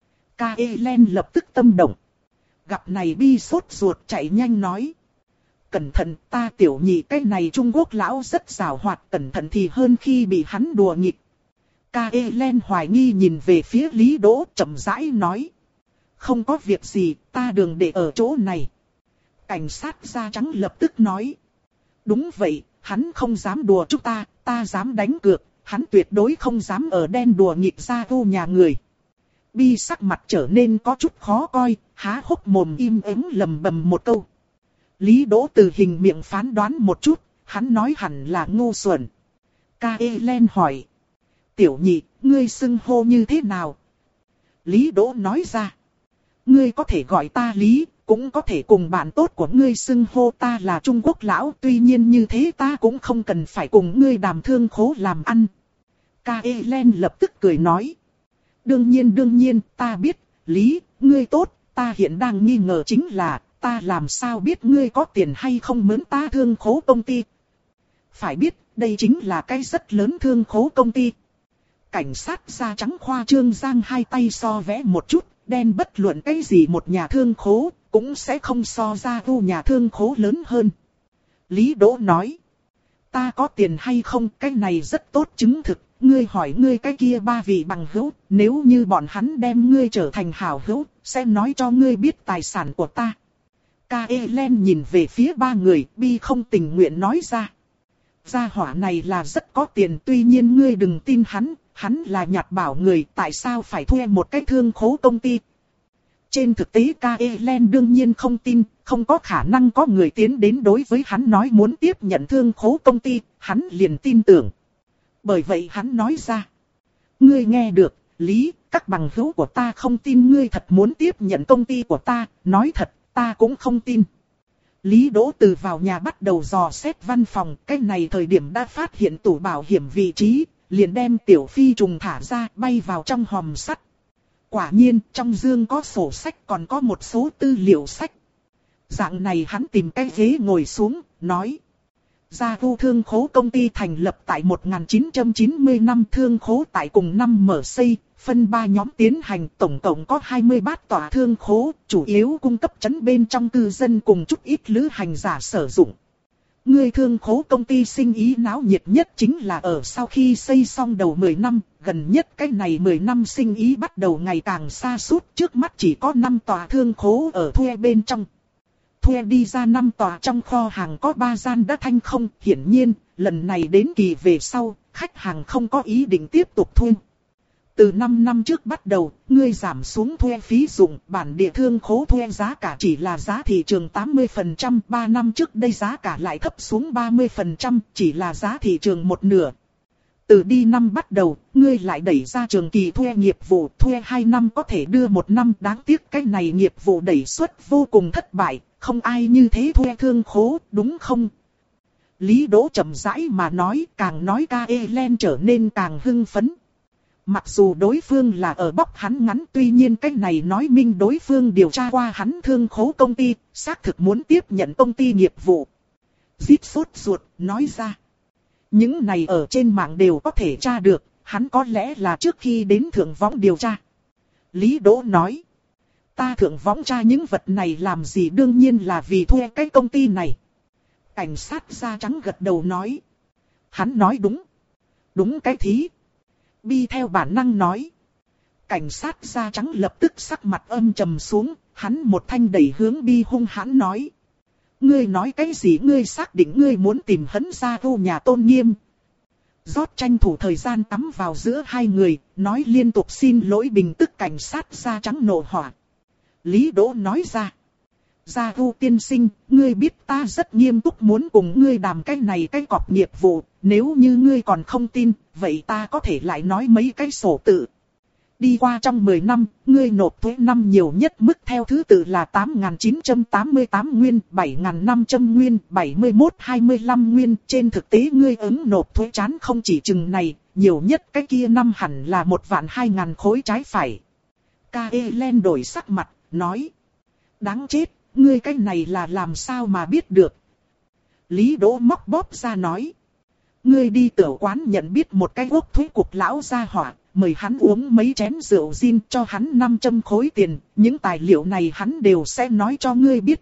Kaelen lập tức tâm động. Gặp này Bi sốt ruột chạy nhanh nói. Cẩn thận, ta tiểu nhị cái này Trung Quốc lão rất giàu hoạt, cẩn thận thì hơn khi bị hắn đùa nghịch. Kaelen hoài nghi nhìn về phía Lý Đỗ chậm rãi nói. Không có việc gì, ta đường để ở chỗ này. Cảnh sát da trắng lập tức nói. Đúng vậy, hắn không dám đùa chúng ta, ta dám đánh cược, hắn tuyệt đối không dám ở đen đùa nghịch Gia Vu nhà người. Bi sắc mặt trở nên có chút khó coi, há hốc mồm im ắng lầm bầm một câu. Lý Đỗ từ hình miệng phán đoán một chút, hắn nói hẳn là ngu xuẩn. Kaelen hỏi. Tiểu nhị, ngươi xưng hô như thế nào? Lý Đỗ nói ra. Ngươi có thể gọi ta Lý, cũng có thể cùng bạn tốt của ngươi xưng hô ta là Trung Quốc lão. Tuy nhiên như thế ta cũng không cần phải cùng ngươi đàm Thương Khố làm ăn. Kaelen lập tức cười nói. Đương nhiên đương nhiên, ta biết, Lý, ngươi tốt, ta hiện đang nghi ngờ chính là, ta làm sao biết ngươi có tiền hay không mướn ta Thương Khố công ty. Phải biết, đây chính là cái rất lớn Thương Khố công ty. Cảnh sát da trắng khoa trương giang hai tay so vẽ một chút, đen bất luận cái gì một nhà Thương Khố, cũng sẽ không so ra Vu nhà Thương Khố lớn hơn. Lý Đỗ nói, ta có tiền hay không, cái này rất tốt chứng thực, ngươi hỏi ngươi cái kia ba vị bằng hữu, nếu như bọn hắn đem ngươi trở thành hảo hữu, sẽ nói cho ngươi biết tài sản của ta. Kaelen nhìn về phía ba người, Bi không tình nguyện nói ra. Gia hỏa này là rất có tiền, tuy nhiên ngươi đừng tin hắn, hắn là nhặt bảo người, tại sao phải thuê một cái Thương Khố công ty. Trên thực tế Kaelen đương nhiên không tin, không có khả năng có người tiến đến đối với hắn nói muốn tiếp nhận Thương Khố công ty, hắn liền tin tưởng. Bởi vậy hắn nói ra. Ngươi nghe được, Lý, các bằng hữu của ta không tin ngươi thật muốn tiếp nhận công ty của ta, nói thật, ta cũng không tin. Lý Đỗ từ vào nhà bắt đầu dò xét văn phòng, cái này thời điểm đã phát hiện tủ bảo hiểm vị trí, liền đem tiểu phi trùng thả ra, bay vào trong hòm sắt. Quả nhiên, trong dương có sổ sách còn có một số tư liệu sách. Dạng này hắn tìm cái ghế ngồi xuống, nói. Gia Vu Thương Khố công ty thành lập tại một nghìn chín trăm chín mươi năm, Thương Khố tại cùng năm mở xây, phân ba nhóm tiến hành, tổng cộng có hai mươi bát tòa Thương Khố, chủ yếu cung cấp trấn bên trong cư dân cùng chút ít lữ hành giả sử dụng. Người Thương Khố công ty sinh ý náo nhiệt nhất chính là ở sau khi xây xong đầu mười năm, gần nhất cái này mười năm sinh ý bắt đầu ngày càng xa sút, trước mắt chỉ có năm tòa Thương Khố ở thuê bên trong. Thuê đi ra năm tòa trong kho hàng có ba gian đã thanh không, hiển nhiên, lần này đến kỳ về sau, khách hàng không có ý định tiếp tục thuê. Từ năm năm trước bắt đầu, ngươi giảm xuống thuê phí dụng, bản địa Thương Khố thuê giá cả chỉ là giá thị trường tám mươi phần trăm, ba năm trước đây giá cả lại thấp xuống ba mươi phần trăm, chỉ là giá thị trường một nửa. Từ đi năm bắt đầu, ngươi lại đẩy ra trường kỳ thuê nghiệp vụ, thuê hai năm có thể đưa một năm, đáng tiếc cái này nghiệp vụ đẩy suất vô cùng thất bại, không ai như thế thuê Thương Khố, đúng không? Lý Đỗ chậm rãi mà nói, càng nói Kaelen trở nên càng hưng phấn. Mặc dù đối phương là ở bóc hắn ngắn, tuy nhiên cái này nói minh đối phương điều tra qua hắn Thương Khố công ty, xác thực muốn tiếp nhận công ty nghiệp vụ. Rít sốt ruột, nói ra. Những này ở trên mạng đều có thể tra được, hắn có lẽ là trước khi đến thượng võng điều tra. Lý Đỗ nói. Ta thượng võng tra những vật này làm gì, đương nhiên là vì thuê cái công ty này. Cảnh sát da trắng gật đầu nói. Hắn nói đúng. Đúng cái thí. Bi theo bản năng nói. Cảnh sát da trắng lập tức sắc mặt âm trầm xuống, hắn một thanh đẩy hướng Bi hung hãn nói. Ngươi nói cái gì, ngươi xác định ngươi muốn tìm Hấn Gia Vu nhà Tôn Nghiêm. Rót tranh thủ thời gian tắm vào giữa hai người, nói liên tục xin lỗi bình tức cảnh sát da trắng nộ hỏa. Lý Đỗ nói ra. Gia Vu tiên sinh, ngươi biết ta rất nghiêm túc muốn cùng ngươi đàm cái này cái cọc nghiệp vụ, nếu như ngươi còn không tin, vậy ta có thể lại nói mấy cái sổ tự. Đi qua trong mười năm, ngươi nộp thuế năm nhiều nhất mức theo thứ tự là tám nghìn chín trăm tám mươi tám nguyên, bảy nghìn năm trăm nguyên, bảy mươi mốt hai mươi lăm nguyên. Trên thực tế ngươi ứng nộp thuế chán không chỉ chừng này, nhiều nhất cái kia năm hẳn là một vạn hai ngàn khối trái phải. Kaelen đổi sắc mặt, nói. Đáng chết, ngươi cái này là làm sao mà biết được. Lý Đỗ móc bóp ra nói. Ngươi đi tiểu quán nhận biết một cái quốc thuế cục lão gia hỏa. Mời hắn uống mấy chén rượu gin cho hắn năm trăm khối tiền, những tài liệu này hắn đều sẽ nói cho ngươi biết.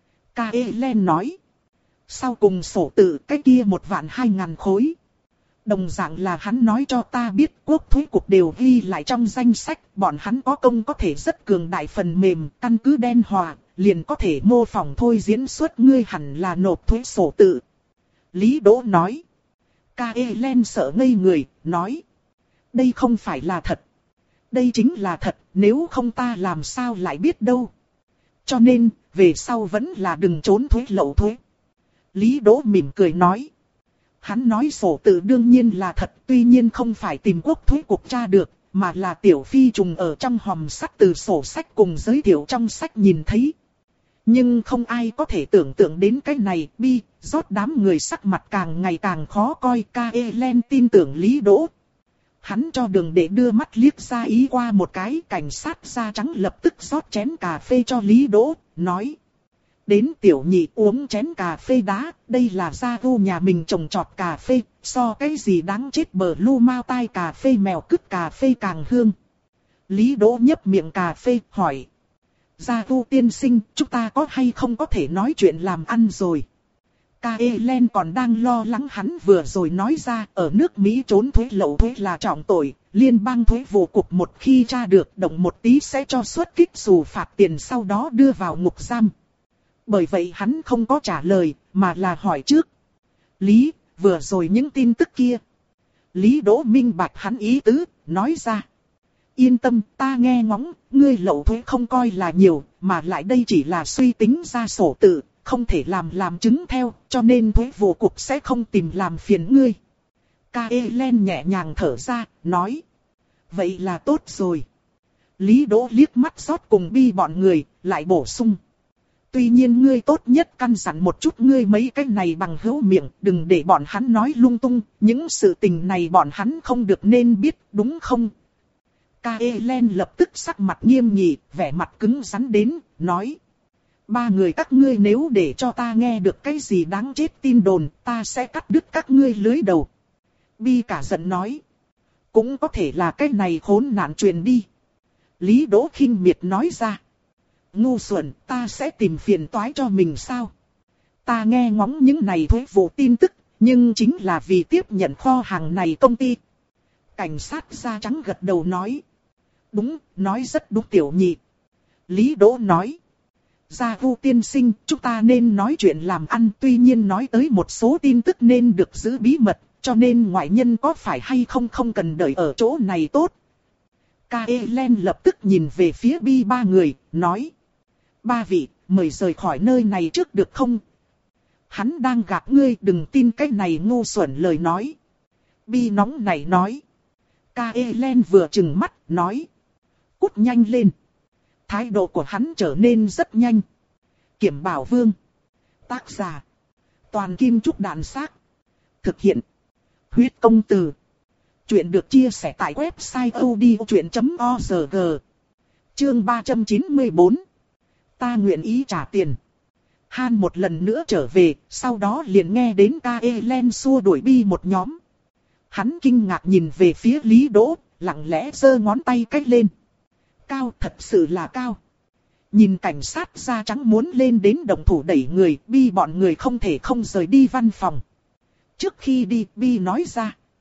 Kaelen nói. Sau cùng sổ tự cái kia một vạn hai ngàn khối. Đồng dạng là hắn nói cho ta biết quốc thuế cục đều ghi lại trong danh sách, bọn hắn có công có thể rất cường đại phần mềm, căn cứ đen hòa, liền có thể mô phỏng thôi diễn xuất ngươi hẳn là nộp thuế sổ tự. Lý Đỗ nói. Kaelen sợ ngây người, nói. Đây không phải là thật. Đây chính là thật, nếu không ta làm sao lại biết đâu. Cho nên, về sau vẫn là đừng trốn thuế lậu thuế. Lý Đỗ mỉm cười nói. Hắn nói sổ tự đương nhiên là thật, tuy nhiên không phải tìm quốc thuế cục tra được, mà là Tiểu Phi trùng ở trong hòm sắt từ sổ sách cùng giới thiệu trong sách nhìn thấy. Nhưng không ai có thể tưởng tượng đến cái này, Bi, rót đám người sắc mặt càng ngày càng khó coi. Kaelen tin tưởng Lý Đỗ. Hắn cho đường để đưa mắt liếc ra ý qua một cái, cảnh sát da trắng lập tức rót chén cà phê cho Lý Đỗ, nói. Đến tiểu nhị uống chén cà phê đá, đây là Gia Vu nhà mình trồng trọt cà phê, so cái gì đáng chết bờ lu mao tai cà phê mèo cứt cà phê càng hương. Lý Đỗ nhấp miệng cà phê, hỏi. Gia Vu tiên sinh, chúng ta có hay không có thể nói chuyện làm ăn rồi? Kaelen còn đang lo lắng hắn vừa rồi nói ra, ở nước Mỹ trốn thuế lậu thuế là trọng tội, liên bang thuế vụ cục một khi tra được động một tí sẽ cho xuất kích xử phạt tiền sau đó đưa vào ngục giam. Bởi vậy hắn không có trả lời, mà là hỏi trước. Lý, vừa rồi những tin tức kia. Lý Đỗ minh bạch hắn ý tứ, nói ra. Yên tâm, ta nghe ngóng, ngươi lậu thuế không coi là nhiều, mà lại đây chỉ là suy tính ra sổ tự. Không thể làm làm chứng theo, cho nên thuế vụ cục sẽ không tìm làm phiền ngươi. Kaelen nhẹ nhàng thở ra, nói. Vậy là tốt rồi. Lý Đỗ liếc mắt rót cùng Bi bọn người, lại bổ sung. Tuy nhiên ngươi tốt nhất căn dặn một chút ngươi mấy cái này bằng hữu miệng, đừng để bọn hắn nói lung tung, những sự tình này bọn hắn không được nên biết, đúng không? Kaelen lập tức sắc mặt nghiêm nghị, vẻ mặt cứng rắn đến, nói. Ba người các ngươi nếu để cho ta nghe được cái gì đáng chết tin đồn, ta sẽ cắt đứt các ngươi lưới đầu. Bi cả giận nói. Cũng có thể là cái này khốn nạn truyền đi. Lý Đỗ khinh miệt nói ra. Ngu xuẩn, ta sẽ tìm phiền toái cho mình sao? Ta nghe ngóng những này thuế vụ tin tức, nhưng chính là vì tiếp nhận kho hàng này công ty. Cảnh sát da trắng gật đầu nói. Đúng, nói rất đúng tiểu nhị. Lý Đỗ nói. Gia Vu tiên sinh, chúng ta nên nói chuyện làm ăn, tuy nhiên nói tới một số tin tức nên được giữ bí mật, cho nên ngoại nhân có phải hay không không cần đợi ở chỗ này tốt. Kaelen lập tức nhìn về phía Bi ba người, nói. Ba vị, mời rời khỏi nơi này trước được không? Hắn đang gạt ngươi, đừng tin cái này ngu xuẩn lời nói. Bi nóng này nói. Kaelen vừa trừng mắt, nói. Cút nhanh lên. Thái độ của hắn trở nên rất nhanh. Kiểm Bảo Vương. Tác giả. Toàn Kim Trúc Đạn Xác. Thực hiện. Huyết Công Từ. Chuyện được chia sẻ tại website odchuyện chấm org. Chương ba trăm chín mươi tư. Ta nguyện ý trả tiền. Han một lần nữa trở về, sau đó liền nghe đến Kaelen xua đuổi Bi một nhóm. Hắn kinh ngạc nhìn về phía Lý Đỗ, lặng lẽ giơ ngón tay cách lên. Cao, thật sự là cao. Nhìn cảnh sát da trắng muốn lên đến động thủ đẩy người, Bi bọn người không thể không rời đi văn phòng. Trước khi đi, Bi nói ra.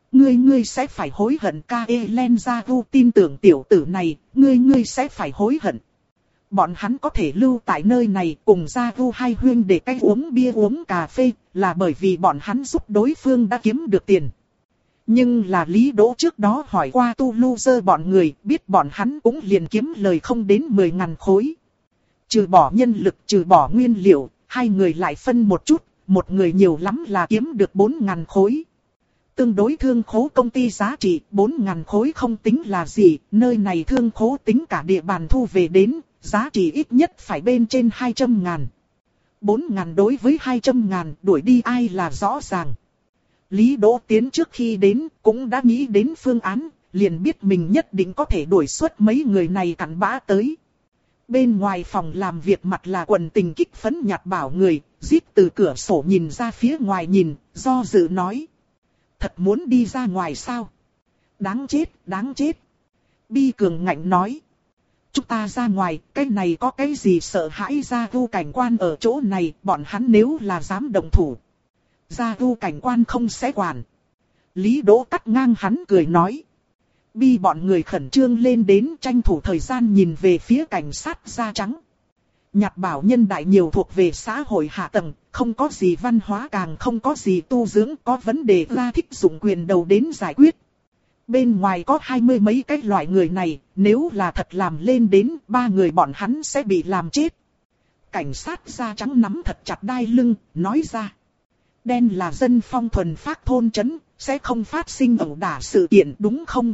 Ngươi ngươi sẽ phải hối hận. Kaelen Gia-vu tin tưởng tiểu tử này, ngươi ngươi sẽ phải hối hận. Bọn hắn có thể lưu tại nơi này cùng Gia-vu hai huynh để cách uống bia uống cà phê, là bởi vì bọn hắn giúp đối phương đã kiếm được tiền. Nhưng là Lý Đỗ trước đó hỏi qua Tu Lu Dơ bọn người, biết bọn hắn cũng liền kiếm lời không đến mười ngàn khối. Trừ bỏ nhân lực, trừ bỏ nguyên liệu, hai người lại phân một chút, một người nhiều lắm là kiếm được bốn ngàn khối. Tương đối thương khố công ty giá trị bốn ngàn khối không tính là gì, nơi này thương khố tính cả địa bàn thu về đến, giá trị ít nhất phải bên trên hai trăm ngàn. bốn ngàn đối với hai trăm ngàn, đuổi đi ai là rõ ràng. Lý Đỗ Tiến trước khi đến cũng đã nghĩ đến phương án, liền biết mình nhất định có thể đuổi xuất mấy người này cặn bã tới. Bên ngoài phòng làm việc mặt là quần tình kích phấn Nhạt Bảo người, rít từ cửa sổ nhìn ra phía ngoài nhìn, do dự nói. Thật muốn đi ra ngoài sao? Đáng chết, đáng chết. Bi Cường ngạnh nói. Chúng ta ra ngoài, cái này có cái gì sợ hãi? Gia-vu cảnh quan ở chỗ này, bọn hắn nếu là dám động thủ. Gia-vu cảnh quan không sẽ quản. Lý Đỗ cắt ngang hắn cười nói. Bi bọn người khẩn trương lên đến tranh thủ thời gian nhìn về phía cảnh sát da trắng. Nhạt Bảo nhân đại nhiều thuộc về xã hội hạ tầng, không có gì văn hóa càng không có gì tu dưỡng, có vấn đề ra thích dụng quyền đầu đến giải quyết. Bên ngoài có hai mươi mấy cái loại người này, nếu là thật làm lên đến ba người bọn hắn sẽ bị làm chết. Cảnh sát da trắng nắm thật chặt đai lưng, nói ra. Đen là dân phong thuần phác thôn trấn, sẽ không phát sinh ẩu đả sự kiện đúng không?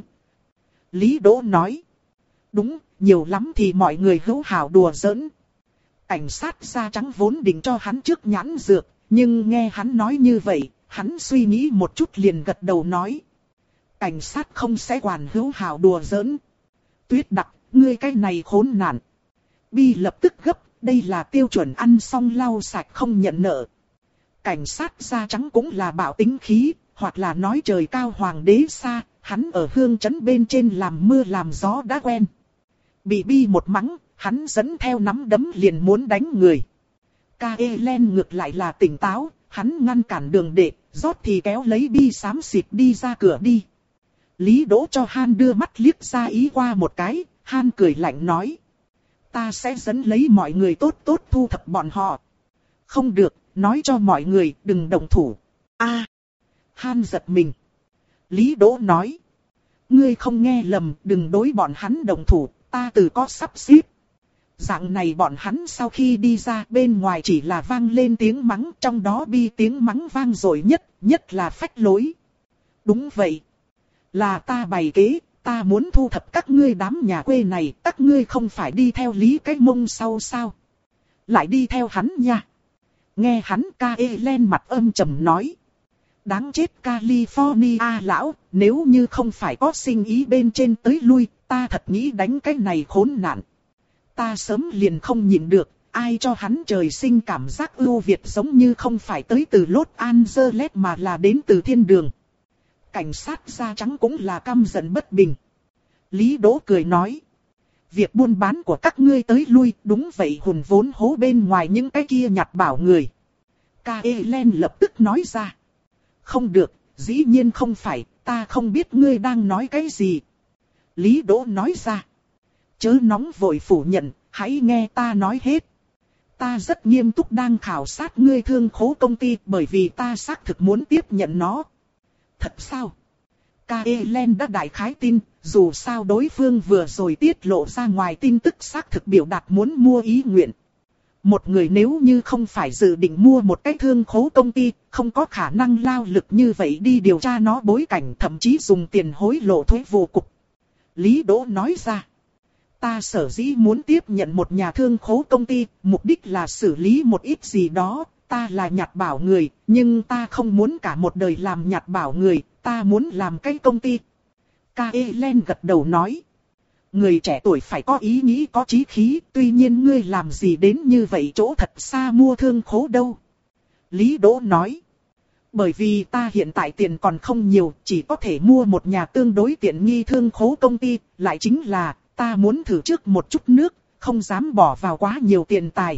Lý Đỗ nói. Đúng, nhiều lắm thì mọi người hữu hảo đùa giỡn. Cảnh sát da trắng vốn định cho hắn trước nhãn dược, nhưng nghe hắn nói như vậy, hắn suy nghĩ một chút liền gật đầu nói. Cảnh sát không sẽ quản hữu hảo đùa giỡn. Tuyết Đặc, ngươi cái này khốn nạn. Bi lập tức gấp, đây là tiêu chuẩn ăn xong lau sạch không nhận nợ. Cảnh sát da trắng cũng là bạo tính khí, hoặc là nói trời cao hoàng đế xa, hắn ở hương trấn bên trên làm mưa làm gió đã quen. Bị Bi một mắng, hắn dẫn theo nắm đấm liền muốn đánh người. Kaelen ngược lại là tỉnh táo, hắn ngăn cản đường đệ, rót thì kéo lấy Bi xám xịt đi ra cửa đi. Lý Đỗ cho Han đưa mắt liếc ra ý qua một cái, Han cười lạnh nói. Ta sẽ dẫn lấy mọi người tốt tốt thu thập bọn họ. Không được, nói cho mọi người đừng động thủ. A, Han giật mình. Lý Đỗ nói. Ngươi không nghe lầm, đừng đối bọn hắn động thủ, ta từ có sắp xếp. Dạng này bọn hắn sau khi đi ra bên ngoài chỉ là vang lên tiếng mắng, trong đó Bi tiếng mắng vang dội nhất, nhất là phách lối. Đúng vậy. Là ta bày kế, ta muốn thu thập các ngươi đám nhà quê này, các ngươi không phải đi theo Lý cái mông sau sao? Lại đi theo hắn nha. Nghe hắn Kaelen mặt âm trầm nói. Đáng chết California lão, nếu như không phải có sinh ý bên trên tới lui, ta thật nghĩ đánh cái này khốn nạn. Ta sớm liền không nhịn được, ai cho hắn trời sinh cảm giác ưu việt giống như không phải tới từ Los Angeles mà là đến từ thiên đường. Cảnh sát da trắng cũng là căm giận bất bình. Lý Đỗ cười nói. Việc buôn bán của các ngươi tới lui, đúng vậy hùn vốn hố bên ngoài những cái kia Nhạt Bảo người. Kaelen lập tức nói ra. Không được, dĩ nhiên không phải, ta không biết ngươi đang nói cái gì. Lý Đỗ nói ra. Chớ nóng vội phủ nhận, hãy nghe ta nói hết. Ta rất nghiêm túc đang khảo sát ngươi thương khố công ty bởi vì ta xác thực muốn tiếp nhận nó. Thật sao? Kaelen đã đại khái tin, dù sao đối phương vừa rồi tiết lộ ra ngoài tin tức xác thực biểu đạt muốn mua ý nguyện. Một người nếu như không phải dự định mua một cái thương khố công ty, không có khả năng lao lực như vậy đi điều tra nó bối cảnh, thậm chí dùng tiền hối lộ thuế vụ cục. Lý Đỗ nói ra. Ta sở dĩ muốn tiếp nhận một nhà thương khố công ty, mục đích là xử lý một ít gì đó. Ta là Nhạt Bảo người, nhưng ta không muốn cả một đời làm Nhạt Bảo người, ta muốn làm cái công ty. Kaelen gật đầu nói. Người trẻ tuổi phải có ý nghĩ có chí khí, tuy nhiên ngươi làm gì đến như vậy chỗ thật xa mua thương khố đâu. Lý Đỗ nói. Bởi vì ta hiện tại tiền còn không nhiều, chỉ có thể mua một nhà tương đối tiện nghi thương khố công ty, lại chính là ta muốn thử trước một chút nước, không dám bỏ vào quá nhiều tiền tài.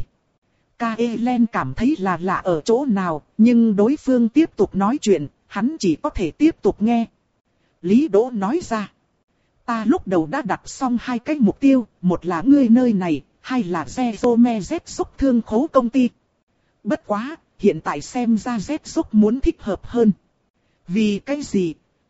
Kaelen cảm thấy là lạ ở chỗ nào, nhưng đối phương tiếp tục nói chuyện, hắn chỉ có thể tiếp tục nghe. Lý Đỗ nói ra. Ta lúc đầu đã đặt xong hai cái mục tiêu, một là ngươi nơi này, hai là Zeromez xúc thương khố công ty. Bất quá, hiện tại xem ra Z xúc muốn thích hợp hơn. Vì cái gì?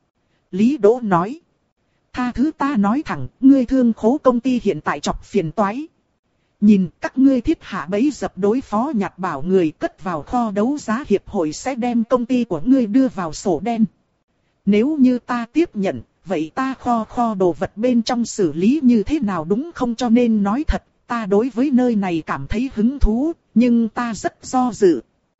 Lý Đỗ nói. Tha thứ ta nói thẳng, ngươi thương khố công ty hiện tại chọc phiền toái. Nhìn các ngươi thiết hạ bẫy dập đối phó nhặt bảo người cất vào kho đấu giá hiệp hội sẽ đem công ty của ngươi đưa vào sổ đen. Nếu như ta tiếp nhận, vậy ta kho kho đồ vật bên trong xử lý như thế nào đúng không? Cho nên nói thật, ta đối với nơi này cảm thấy hứng thú, nhưng ta rất do dự.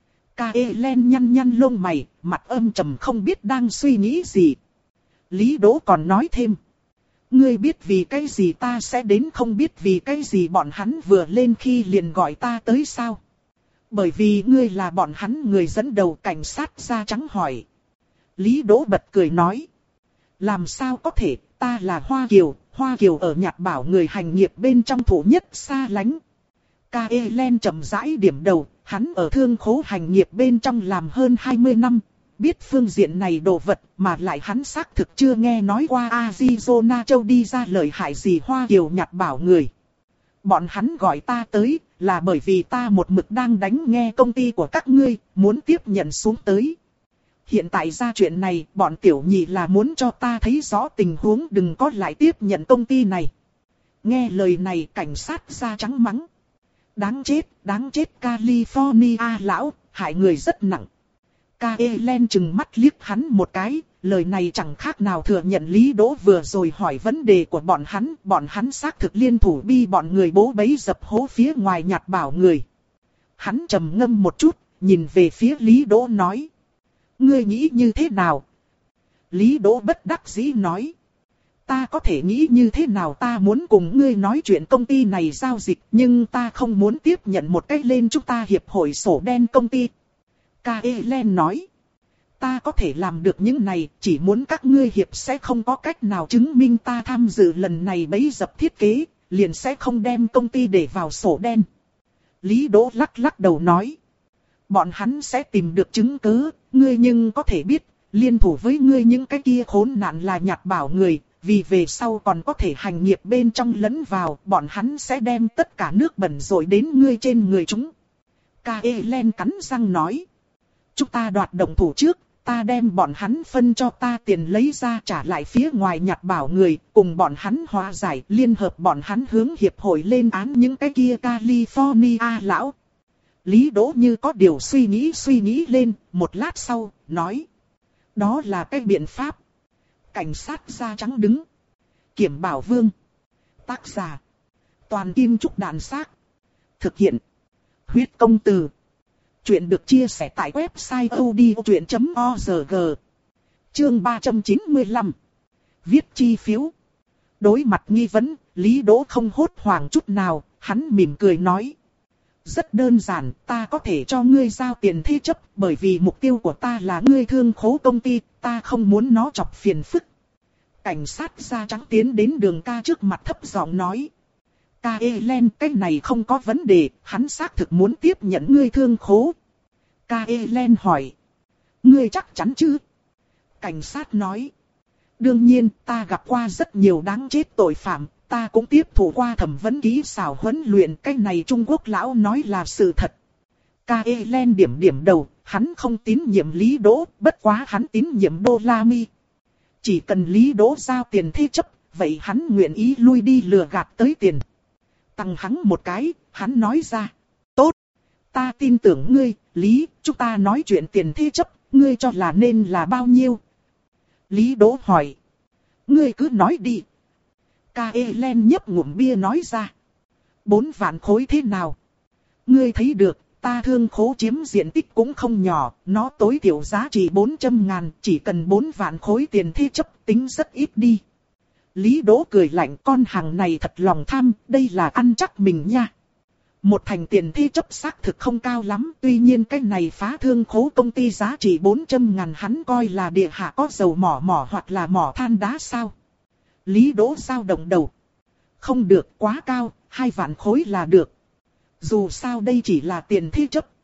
Kaelen nhăn nhăn lông mày, mặt âm trầm không biết đang suy nghĩ gì. Lý Đỗ còn nói thêm. Ngươi biết vì cái gì ta sẽ đến, không biết vì cái gì bọn hắn vừa lên khi liền gọi ta tới sao? Bởi vì ngươi là bọn hắn người dẫn đầu. Cảnh sát da trắng hỏi. Lý Đỗ bật cười nói. Làm sao có thể, ta là Hoa Kiều, Hoa Kiều ở nhặt bảo người hành nghiệp bên trong thủ nhất xa lánh. Kaelen chậm rãi điểm đầu, hắn ở thương khố hành nghiệp bên trong làm hơn hai mươi năm. Biết phương diện này đồ vật mà lại hắn xác thực chưa nghe nói qua Arizona châu đi ra lời hại gì Hoa Kiều nhặt bảo người. Bọn hắn gọi ta tới là bởi vì ta một mực đang đánh nghe công ty của các ngươi, muốn tiếp nhận xuống tới. Hiện tại ra chuyện này, bọn tiểu nhị là muốn cho ta thấy rõ tình huống, đừng có lại tiếp nhận công ty này. Nghe lời này cảnh sát da trắng mắng. Đáng chết, đáng chết California lão, hại người rất nặng. Kaelen chừng mắt liếc hắn một cái, lời này chẳng khác nào thừa nhận Lý Đỗ vừa rồi hỏi vấn đề của bọn hắn. Bọn hắn xác thực liên thủ bi bọn người bố bấy dập hố phía ngoài nhặt bảo người. Hắn trầm ngâm một chút, nhìn về phía Lý Đỗ nói. Ngươi nghĩ như thế nào? Lý Đỗ bất đắc dĩ nói. Ta có thể nghĩ như thế nào, ta muốn cùng ngươi nói chuyện công ty này giao dịch, nhưng ta không muốn tiếp nhận một cách lên chúng ta hiệp hội sổ đen công ty. Kaelen nói. Ta có thể làm được những này, chỉ muốn các ngươi hiệp sẽ không có cách nào chứng minh ta tham dự lần này bấy dập thiết kế, liền sẽ không đem công ty để vào sổ đen. Lý Đỗ lắc lắc đầu nói. Bọn hắn sẽ tìm được chứng cứ, ngươi nhưng có thể biết, liên thủ với ngươi những cái kia khốn nạn là nhặt bảo người, vì về sau còn có thể hành nghiệp bên trong lẫn vào, bọn hắn sẽ đem tất cả nước bẩn rội đến ngươi trên người chúng. Kaelen cắn răng nói. Chúng ta đoạt động thủ trước, ta đem bọn hắn phân cho ta tiền lấy ra trả lại phía ngoài nhặt bảo người, cùng bọn hắn hòa giải, liên hợp bọn hắn hướng hiệp hội lên án những cái kia California lão. Lý Đỗ như có điều suy nghĩ suy nghĩ lên, một lát sau, nói. Đó là cái biện pháp. Cảnh sát da trắng đứng. Kiểm Bảo Vương. Tác giả. Toàn Kim Trúc Đàn Xác. Thực hiện. Huyết Công Từ. Chuyện được chia sẻ tại website odchuyện chấm org. Chương ba trăm chín mươi lăm. Viết chi phiếu. Đối mặt nghi vấn, Lý Đỗ không hốt hoảng chút nào, hắn mỉm cười nói. Rất đơn giản, ta có thể cho ngươi giao tiền thế chấp, bởi vì mục tiêu của ta là ngươi thương khố công ty, ta không muốn nó chọc phiền phức. Cảnh sát da trắng tiến đến Đường Ca trước mặt thấp giọng nói. Kaelen, cái này không có vấn đề, hắn xác thực muốn tiếp nhận ngươi thương khố. Kaelen hỏi. Ngươi chắc chắn chứ? Cảnh sát nói. Đương nhiên, ta gặp qua rất nhiều đáng chết tội phạm, ta cũng tiếp thụ qua thẩm vấn kỹ xảo huấn luyện, cái này Trung Quốc lão nói là sự thật. Kaelen điểm điểm đầu, hắn không tín nhiệm Lý Đỗ, bất quá hắn tín nhiệm Đô La Mi. Chỉ cần Lý Đỗ giao tiền thế chấp, vậy hắn nguyện ý lui đi lừa gạt tới tiền. Tặng hắn một cái, hắn nói ra. Tốt, ta tin tưởng ngươi, Lý, chúng ta nói chuyện tiền thế chấp, ngươi cho là nên là bao nhiêu? Lý Đỗ hỏi. Ngươi cứ nói đi. Kaelen nhấp ngụm bia nói ra. Bốn vạn khối thế nào? Ngươi thấy được, ta thương khố chiếm diện tích cũng không nhỏ, nó tối thiểu giá trị bốn trăm ngàn, chỉ cần bốn vạn khối tiền thế chấp, tính rất ít đi. Lý Đỗ cười lạnh, con hàng này thật lòng tham, đây là ăn chắc mình nha. Một thành tiền thế chấp xác thực không cao lắm, tuy nhiên cái này phá thương khố công ty giá trị bốn trăm ngàn hắn coi là địa hạ có dầu mỏ mỏ hoặc là mỏ than đá sao. Lý Đỗ dao động đầu. Không được, quá cao, hai vạn khối là được. Dù sao đây chỉ là tiền thế chấp.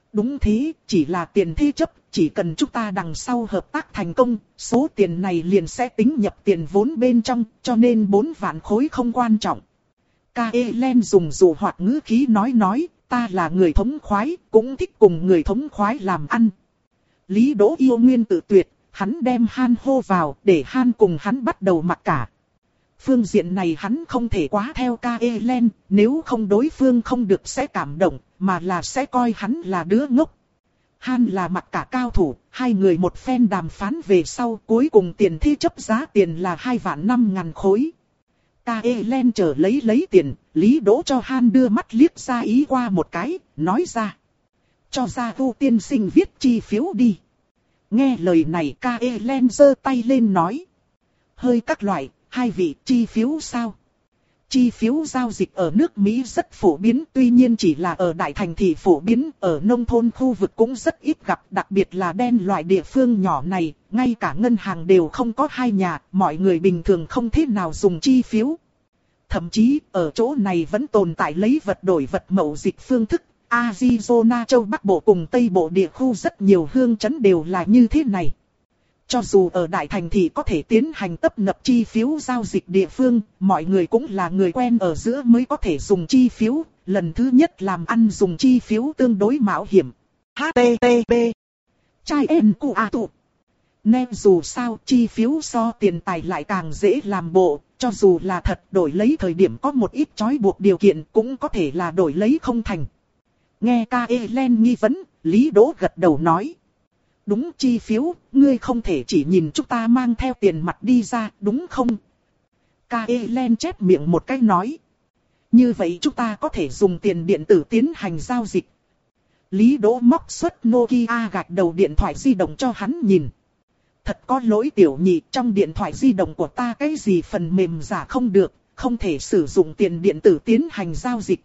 Đúng thế, chỉ là tiền thế chấp, chỉ cần chúng ta đằng sau hợp tác thành công, số tiền này liền sẽ tính nhập tiền vốn bên trong, cho nên bốn vạn khối không quan trọng. Kaelen dùng dụ hoặc ngữ khí nói nói, ta là người thống khoái, cũng thích cùng người thống khoái làm ăn. Lý Đỗ yêu nguyên tự tuyệt, hắn đem Han hô vào, để Han cùng hắn bắt đầu mặc cả. Phương diện này hắn không thể quá theo Kaelen, nếu không đối phương không được sẽ cảm động, mà là sẽ coi hắn là đứa ngốc. Han là mặc cả cao thủ, hai người một phen đàm phán về sau, cuối cùng tiền thế chấp giá tiền là hai vạn năm ngàn khối. Kaelen chờ lấy lấy tiền, Lý Đỗ cho Han đưa mắt liếc ra ý qua một cái, nói ra. Cho ra Vu tiên sinh viết chi phiếu đi. Nghe lời này Kaelen giơ tay lên nói. Hơi các loại, hai vị chi phiếu sao? Chi phiếu giao dịch ở nước Mỹ rất phổ biến, tuy nhiên chỉ là ở đại thành thị phổ biến, ở nông thôn khu vực cũng rất ít gặp, đặc biệt là đen loại địa phương nhỏ này, ngay cả ngân hàng đều không có hai nhà, mọi người bình thường không thế nào dùng chi phiếu. Thậm chí, ở chỗ này vẫn tồn tại lấy vật đổi vật mậu dịch phương thức, Arizona châu Bắc Bộ cùng Tây Bộ địa khu rất nhiều hương chấn đều là như thế này. Cho dù ở đại thành thì có thể tiến hành tấp nập chi phiếu giao dịch địa phương, mọi người cũng là người quen ở giữa mới có thể dùng chi phiếu, lần thứ nhất làm ăn dùng chi phiếu tương đối mạo hiểm. hát tê tê pê Chai en cu a tụ. Nên dù sao chi phiếu so tiền tài lại càng dễ làm bộ, cho dù là thật đổi lấy thời điểm có một ít trói buộc điều kiện cũng có thể là đổi lấy không thành. Nghe Kaelen nghi vấn, Lý Đỗ gật đầu nói. Đúng chi phiếu, ngươi không thể chỉ nhìn chúng ta mang theo tiền mặt đi ra, đúng không? Kaelen chép miệng một cái nói. Như vậy chúng ta có thể dùng tiền điện tử tiến hành giao dịch. Lý Đỗ móc xuất Nokia gạch đầu điện thoại di động cho hắn nhìn. Thật có lỗi tiểu nhị, trong điện thoại di động của ta cái gì phần mềm giả không được, không thể sử dụng tiền điện tử tiến hành giao dịch.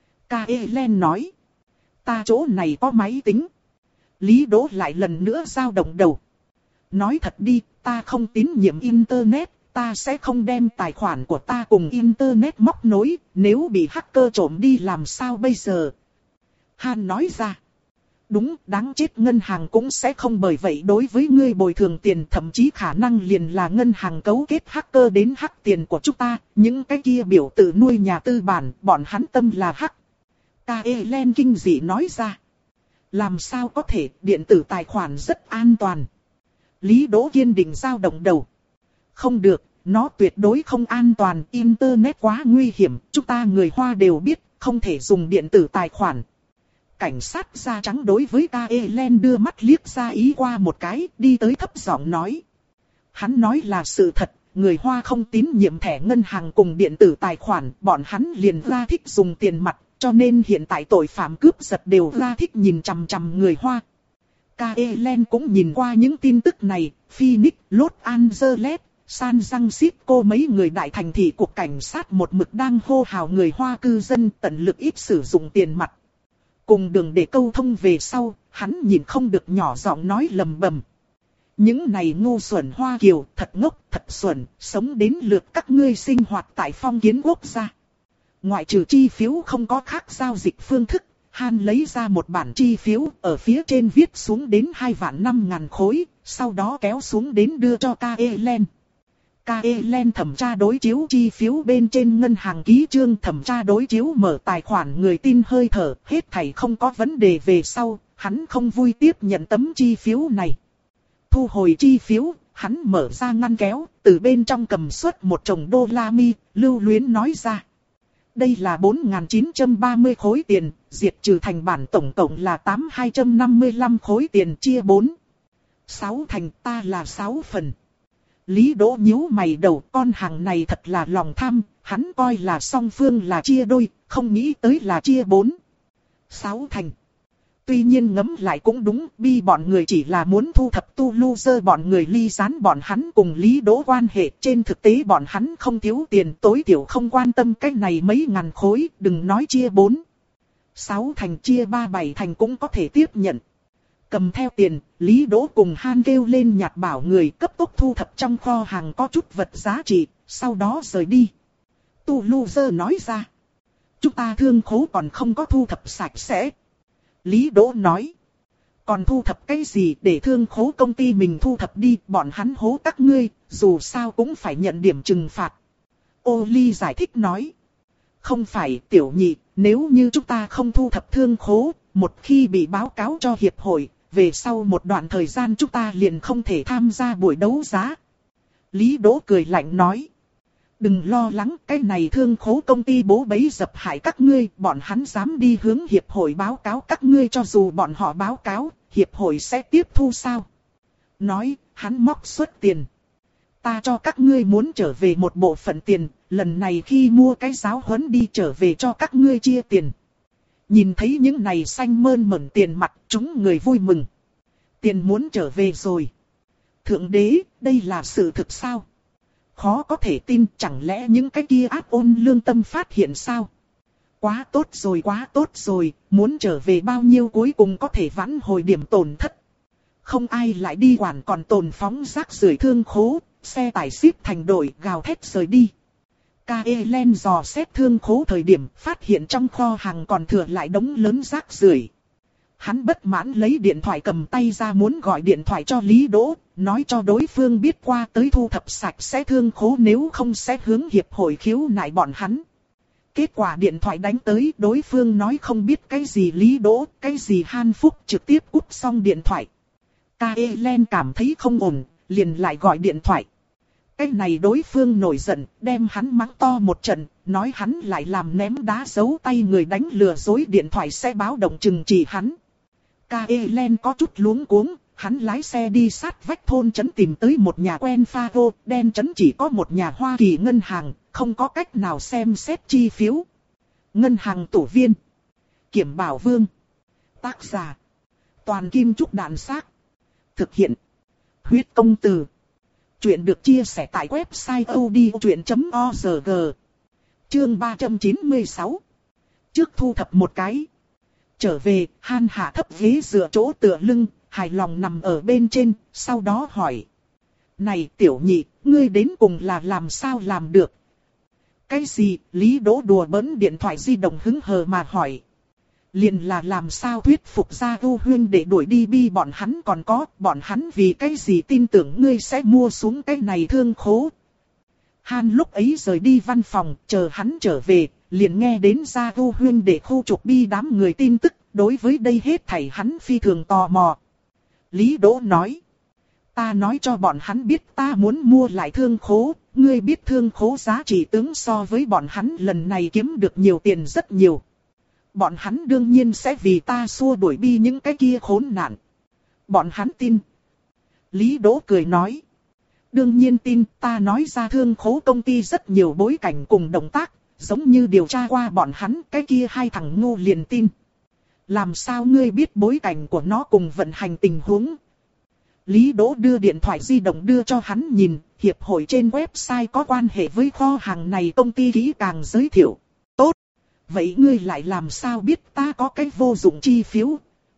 Kaelen nói. Ta chỗ này có máy tính. Lý Đỗ lại lần nữa dao động đầu. Nói thật đi, ta không tín nhiệm Internet, ta sẽ không đem tài khoản của ta cùng Internet móc nối, nếu bị hacker trộm đi làm sao bây giờ? Han nói ra. Đúng, đáng chết ngân hàng cũng sẽ không bởi vậy đối với ngươi bồi thường tiền, thậm chí khả năng liền là ngân hàng cấu kết hacker đến hack tiền của chúng ta, những cái kia biểu tự nuôi nhà tư bản, bọn hắn tâm là hack. Kaelen kinh dị nói ra. Làm sao có thể, điện tử tài khoản rất an toàn. Lý Đỗ kiên định dao động đầu. Không được, nó tuyệt đối không an toàn, Internet quá nguy hiểm, chúng ta người Hoa đều biết, không thể dùng điện tử tài khoản. Cảnh sát da trắng đối với Kaelen đưa mắt liếc ra ý qua một cái, đi tới thấp giọng nói. Hắn nói là sự thật, người Hoa không tín nhiệm thẻ ngân hàng cùng điện tử tài khoản, bọn hắn liền ra thích dùng tiền mặt. Cho nên hiện tại tội phạm cướp giật đều ra thích nhìn chằm chằm người Hoa. Kaelen cũng nhìn qua những tin tức này, Phoenix, Los Angeles, San Francisco mấy người đại thành thị của cảnh sát một mực đang hô hào người Hoa cư dân tận lực ít sử dụng tiền mặt. Cùng đường để câu thông về sau, hắn nhìn không được nhỏ giọng nói lầm bầm. Những này ngu xuẩn Hoa Kiều, thật ngốc, thật xuẩn, sống đến lượt các ngươi sinh hoạt tại phong kiến quốc gia. Ngoại trừ chi phiếu không có khác giao dịch phương thức, Han lấy ra một bản chi phiếu, ở phía trên viết xuống đến hai vạn năm ngàn khối, sau đó kéo xuống đến đưa cho Kaelen. Kaelen thẩm tra đối chiếu chi phiếu bên trên ngân hàng ký chương, thẩm tra đối chiếu mở tài khoản người tin hơi thở, hết thảy không có vấn đề về sau, hắn không vui tiếp nhận tấm chi phiếu này. Thu hồi chi phiếu, hắn mở ra ngăn kéo, từ bên trong cầm xuất một chồng đô la mi, lưu luyến nói ra. Đây là bốn nghìn chín trăm ba mươi khối tiền, diệt trừ thành bản tổng tổng là tám nghìn hai trăm năm mươi lăm khối tiền chia bốn. sáu thành, ta là sáu phần. Lý Đỗ nhíu mày đầu, con hàng này thật là lòng tham, hắn coi là song phương là chia đôi, không nghĩ tới là chia bốn. sáu thành. Tuy nhiên ngẫm lại cũng đúng, bi bọn người chỉ là muốn thu thập tu loser bọn người ly gián bọn hắn cùng Lý Đỗ quan hệ. Trên thực tế bọn hắn không thiếu tiền, tối thiểu không quan tâm cái này mấy ngàn khối, đừng nói chia bốn. Sáu thành chia ba bảy thành cũng có thể tiếp nhận. Cầm theo tiền, Lý Đỗ cùng Han kêu lên nhặt bảo người cấp tốc thu thập trong kho hàng có chút vật giá trị, sau đó rời đi. Tu loser nói ra. Chúng ta thương khố còn không có thu thập sạch sẽ. Lý Đỗ nói. Còn thu thập cái gì để thương khố công ty mình thu thập đi, bọn hắn hố các ngươi, dù sao cũng phải nhận điểm trừng phạt. Ô Ly giải thích nói. Không phải tiểu nhị, nếu như chúng ta không thu thập thương khố, một khi bị báo cáo cho hiệp hội, về sau một đoạn thời gian chúng ta liền không thể tham gia buổi đấu giá. Lý Đỗ cười lạnh nói. Đừng lo lắng, cái này thương khố công ty bố bấy dập hại các ngươi, bọn hắn dám đi hướng hiệp hội báo cáo các ngươi, cho dù bọn họ báo cáo, hiệp hội sẽ tiếp thu sao? Nói, hắn móc xuất tiền. Ta cho các ngươi muốn trở về một bộ phận tiền, lần này khi mua cái giáo huấn đi trở về cho các ngươi chia tiền. Nhìn thấy những này xanh mơn mởn tiền mặt, chúng người vui mừng. Tiền muốn trở về rồi. Thượng đế, đây là sự thực sao? Khó có thể tin, chẳng lẽ những cái kia ác ôn lương tâm phát hiện sao? Quá tốt rồi, quá tốt rồi, muốn trở về bao nhiêu cuối cùng có thể vãn hồi điểm tổn thất. Không ai lại đi quản còn tồn phóng rác rưởi thương khố, xe tải xếp thành đội gào thét rời đi. Kaelen dò xét thương khố thời điểm phát hiện trong kho hàng còn thừa lại đống lớn rác rưởi. Hắn bất mãn lấy điện thoại cầm tay ra muốn gọi điện thoại cho Lý Đỗ, nói cho đối phương biết qua tới thu thập sạch sẽ thương khố, nếu không sẽ hướng hiệp hội khiếu nại bọn hắn. Kết quả điện thoại đánh tới, đối phương nói không biết cái gì Lý Đỗ, cái gì Han Phúc, trực tiếp cúp xong điện thoại. Kaelen cảm thấy không ổn, liền lại gọi điện thoại. Cái này đối phương nổi giận, đem hắn mắng to một trận, nói hắn lại làm ném đá giấu tay người đánh lừa dối, điện thoại sẽ báo động trừng trị hắn. Kaelen có chút luống cuống, hắn lái xe đi sát vách thôn trấn tìm tới một nhà quen pha vô, đen trấn chỉ có một nhà Hoa Kỳ ngân hàng, không có cách nào xem xét chi phiếu. Ngân hàng tổ viên. Kiểm Bảo Vương. Tác giả. Toàn Kim Trúc Đạn Xác. Thực hiện. Huyết Công Từ. Chuyện được chia sẻ tại website odchuyện chấm org. Chương ba trăm chín mươi sáu. Trước thu thập một cái. Trở về, Han hạ thấp ghế dựa chỗ tựa lưng, hài lòng nằm ở bên trên, sau đó hỏi. Này tiểu nhị, ngươi đến cùng là làm sao làm được? Cái gì? Lý Đỗ đùa bỡn điện thoại di động hứng hờ mà hỏi. Liền là làm sao thuyết phục Gia U Huyên để đuổi đi bi bọn hắn, còn có bọn hắn vì cái gì tin tưởng ngươi sẽ mua xuống cái này thương khố. Han lúc ấy rời đi văn phòng, chờ hắn trở về, liền nghe đến Gia U Huyên để khu trục bi đám người tin tức, đối với đây hết thảy hắn phi thường tò mò. Lý Đỗ nói. Ta nói cho bọn hắn biết ta muốn mua lại thương khố, ngươi biết thương khố giá trị tướng so với bọn hắn lần này kiếm được nhiều tiền rất nhiều. Bọn hắn đương nhiên sẽ vì ta xua đuổi bi những cái kia khốn nạn. Bọn hắn tin. Lý Đỗ cười nói. Đương nhiên tin, ta nói ra thương khố công ty rất nhiều bối cảnh cùng động tác, giống như điều tra qua bọn hắn, cái kia hai thằng ngu liền tin. Làm sao ngươi biết bối cảnh của nó cùng vận hành tình huống? Lý Đỗ đưa điện thoại di động đưa cho hắn nhìn, hiệp hội trên website có quan hệ với kho hàng này công ty kỹ càng giới thiệu. Tốt. Vậy ngươi lại làm sao biết ta có cái vô dụng chi phiếu?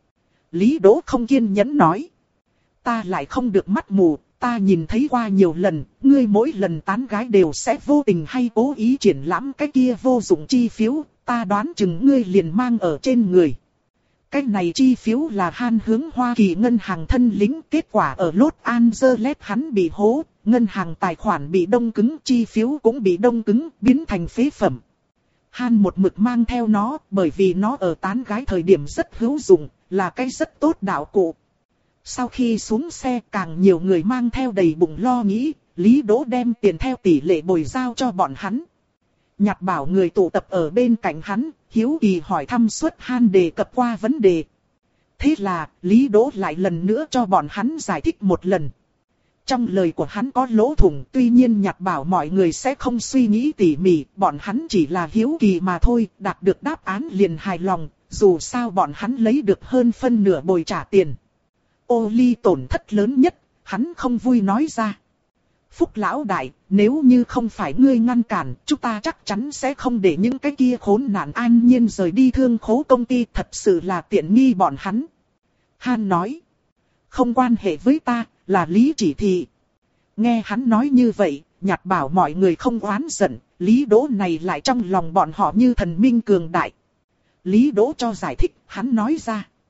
Lý Đỗ không kiên nhẫn nói. Ta lại không được mắt mù, ta nhìn thấy qua nhiều lần, ngươi mỗi lần tán gái đều sẽ vô tình hay cố ý triển lãm cái kia vô dụng chi phiếu, ta đoán chừng ngươi liền mang ở trên người. Cái này chi phiếu là Han hướng Hoa Kỳ ngân hàng thân lính, kết quả ở Los Angeles hắn bị hố, ngân hàng tài khoản bị đông cứng, chi phiếu cũng bị đông cứng, biến thành phế phẩm. Han một mực mang theo nó, bởi vì nó ở tán gái thời điểm rất hữu dụng, là cái rất tốt đạo cụ. Sau khi xuống xe, càng nhiều người mang theo đầy bụng lo nghĩ, Lý Đỗ đem tiền theo tỷ lệ bồi giao cho bọn hắn. Nhặt Bảo người tụ tập ở bên cạnh hắn, hiếu kỳ hỏi thăm suốt Han đề cập qua vấn đề. Thế là, Lý Đỗ lại lần nữa cho bọn hắn giải thích một lần. Trong lời của hắn có lỗ thủng, tuy nhiên Nhặt Bảo mọi người sẽ không suy nghĩ tỉ mỉ, bọn hắn chỉ là hiếu kỳ mà thôi, đạt được đáp án liền hài lòng, dù sao bọn hắn lấy được hơn phân nửa bồi trả tiền. Ô Ly tổn thất lớn nhất, hắn không vui nói ra. Phúc lão đại, nếu như không phải ngươi ngăn cản, chúng ta chắc chắn sẽ không để những cái kia khốn nạn an nhiên rời đi thương khố công ty, thật sự là tiện nghi bọn hắn. Han nói, không quan hệ với ta, là Lý chỉ thị. Nghe hắn nói như vậy, Nhặt Bảo mọi người không oán giận, Lý Đỗ này lại trong lòng bọn họ như thần minh cường đại. Lý Đỗ cho giải thích, hắn nói ra.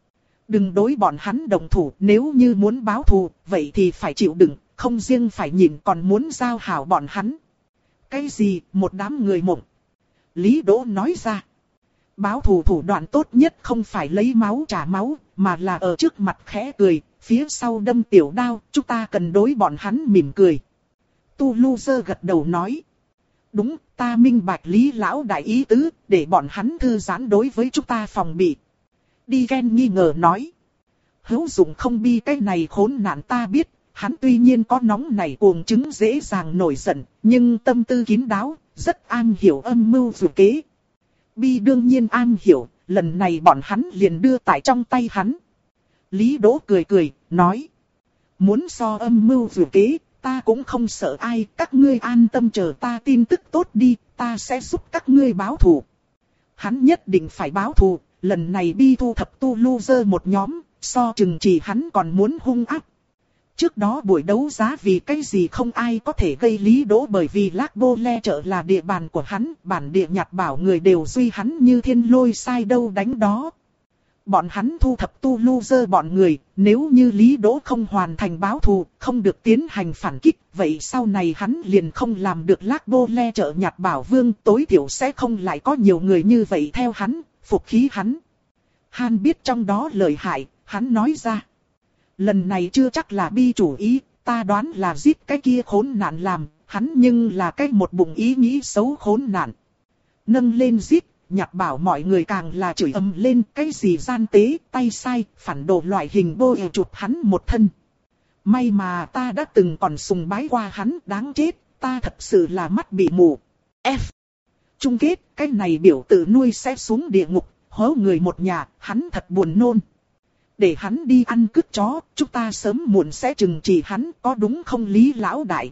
Đừng đối bọn hắn đồng thủ, nếu như muốn báo thù, vậy thì phải chịu đựng, không riêng phải nhìn còn muốn giao hảo bọn hắn. Cái gì, một đám người mộng. Lý Đỗ nói ra. Báo thù thủ đoạn tốt nhất không phải lấy máu trả máu, mà là ở trước mặt khẽ cười, phía sau đâm tiểu đao, chúng ta cần đối bọn hắn mỉm cười. Tu Lu Dơ gật đầu nói. Đúng, ta minh bạch Lý lão đại ý tứ, để bọn hắn thư giãn đối với chúng ta phòng bị. Đi Ghen nghi ngờ nói. Hữu dụng không bi cái này khốn nạn ta biết, hắn tuy nhiên có nóng nảy cuồng chứng dễ dàng nổi giận, nhưng tâm tư kín đáo, rất am hiểu âm mưu dự kế. Bi đương nhiên am hiểu, lần này bọn hắn liền đưa tại trong tay hắn. Lý Đỗ cười cười, nói. Muốn so âm mưu dự kế, ta cũng không sợ ai, các ngươi an tâm chờ ta tin tức tốt đi, ta sẽ giúp các ngươi báo thù. Hắn nhất định phải báo thù, lần này Bi thu thập Tu Lu Dơ một nhóm, so chừng chỉ hắn còn muốn hung ác. Trước đó buổi đấu giá vì cái gì không ai có thể gây Lý Đỗ, bởi vì Lác Bô Le chợ là địa bàn của hắn, bản địa nhặt bảo người đều duy hắn như thiên lôi sai đâu đánh đó. Bọn hắn thu thập Tu Lu Dơ bọn người, nếu như Lý Đỗ không hoàn thành báo thù, không được tiến hành phản kích, vậy sau này hắn liền không làm được Lác Bô Le chợ nhặt bảo vương, tối thiểu sẽ không lại có nhiều người như vậy theo hắn, phục khí hắn. Han biết trong đó lợi hại, hắn nói ra. Lần này chưa chắc là Bi chủ ý, ta đoán là giết cái kia khốn nạn làm, hắn nhưng là cái một bụng ý nghĩ xấu khốn nạn. Nâng lên giết, nhặt bảo mọi người càng là chửi ầm lên cái gì gian tế, tay sai, phản đồ loại hình bô ẹ chụp hắn một thân. May mà ta đã từng còn sùng bái qua hắn, đáng chết, ta thật sự là mắt bị mù. F. Chung kết, cái này biểu tự nuôi sẽ xuống địa ngục, hố người một nhà, hắn thật buồn nôn. Để hắn đi ăn cứt chó, chúng ta sớm muộn sẽ trừng trị hắn, có đúng không Lý lão đại?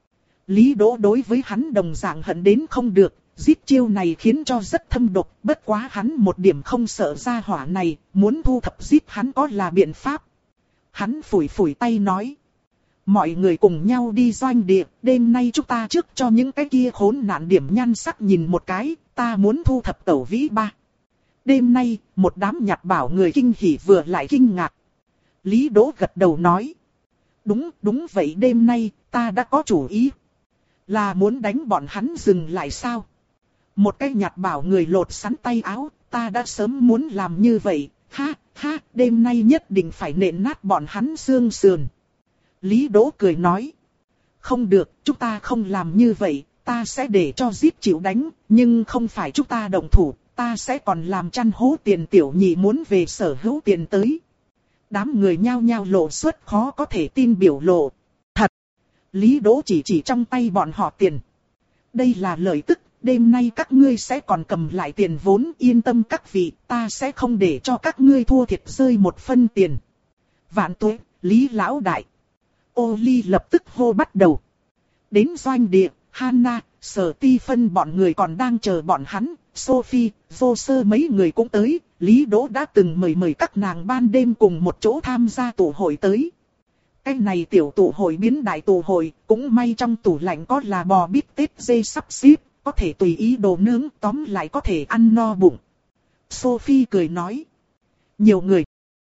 Lý Đỗ đối với hắn đồng dạng hận đến không được, giết chiêu này khiến cho rất thâm độc, bất quá hắn một điểm không sợ ra hỏa này, muốn thu thập giết hắn có là biện pháp. Hắn phủi phủi tay nói. Mọi người cùng nhau đi doanh địa, đêm nay chúng ta trước cho những cái kia khốn nạn điểm nhan sắc nhìn một cái, ta muốn thu thập tẩu vĩ ba. Đêm nay, một đám nhặt bảo người kinh hỉ vừa lại kinh ngạc. Lý Đỗ gật đầu nói. Đúng, đúng vậy đêm nay, ta đã có chủ ý. Là muốn đánh bọn hắn dừng lại sao? Một cái nhặt bảo người lột sắn tay áo, ta đã sớm muốn làm như vậy. Ha, ha, đêm nay nhất định phải nện nát bọn hắn xương sườn. Lý Đỗ cười nói. Không được, chúng ta không làm như vậy, ta sẽ để cho giết chịu đánh, nhưng không phải chúng ta động thủ. Ta sẽ còn làm chăn hố tiền tiểu nhị muốn về sở hữu tiền tới. Đám người nhao nhao lộ xuất khó có thể tin biểu lộ. Thật! Lý Đỗ chỉ chỉ trong tay bọn họ tiền. Đây là lời tức, đêm nay các ngươi sẽ còn cầm lại tiền vốn, yên tâm các vị, ta sẽ không để cho các ngươi thua thiệt rơi một phân tiền. Vạn tuế, Lý lão đại. Ô Ly lập tức hô bắt đầu. Đến doanh địa, Hana, Sở Ti Phân bọn người còn đang chờ bọn hắn. Sophie, vô sơ mấy người cũng tới, Lý Đỗ đã từng mời mời các nàng ban đêm cùng một chỗ tham gia tụ hội tới. Cái này tiểu tụ hội biến đại tụ hội, cũng may trong tủ lạnh có là bò bít tết dê sắp xếp, có thể tùy ý đồ nướng, tóm lại có thể ăn no bụng. Sophie cười nói. Nhiều người.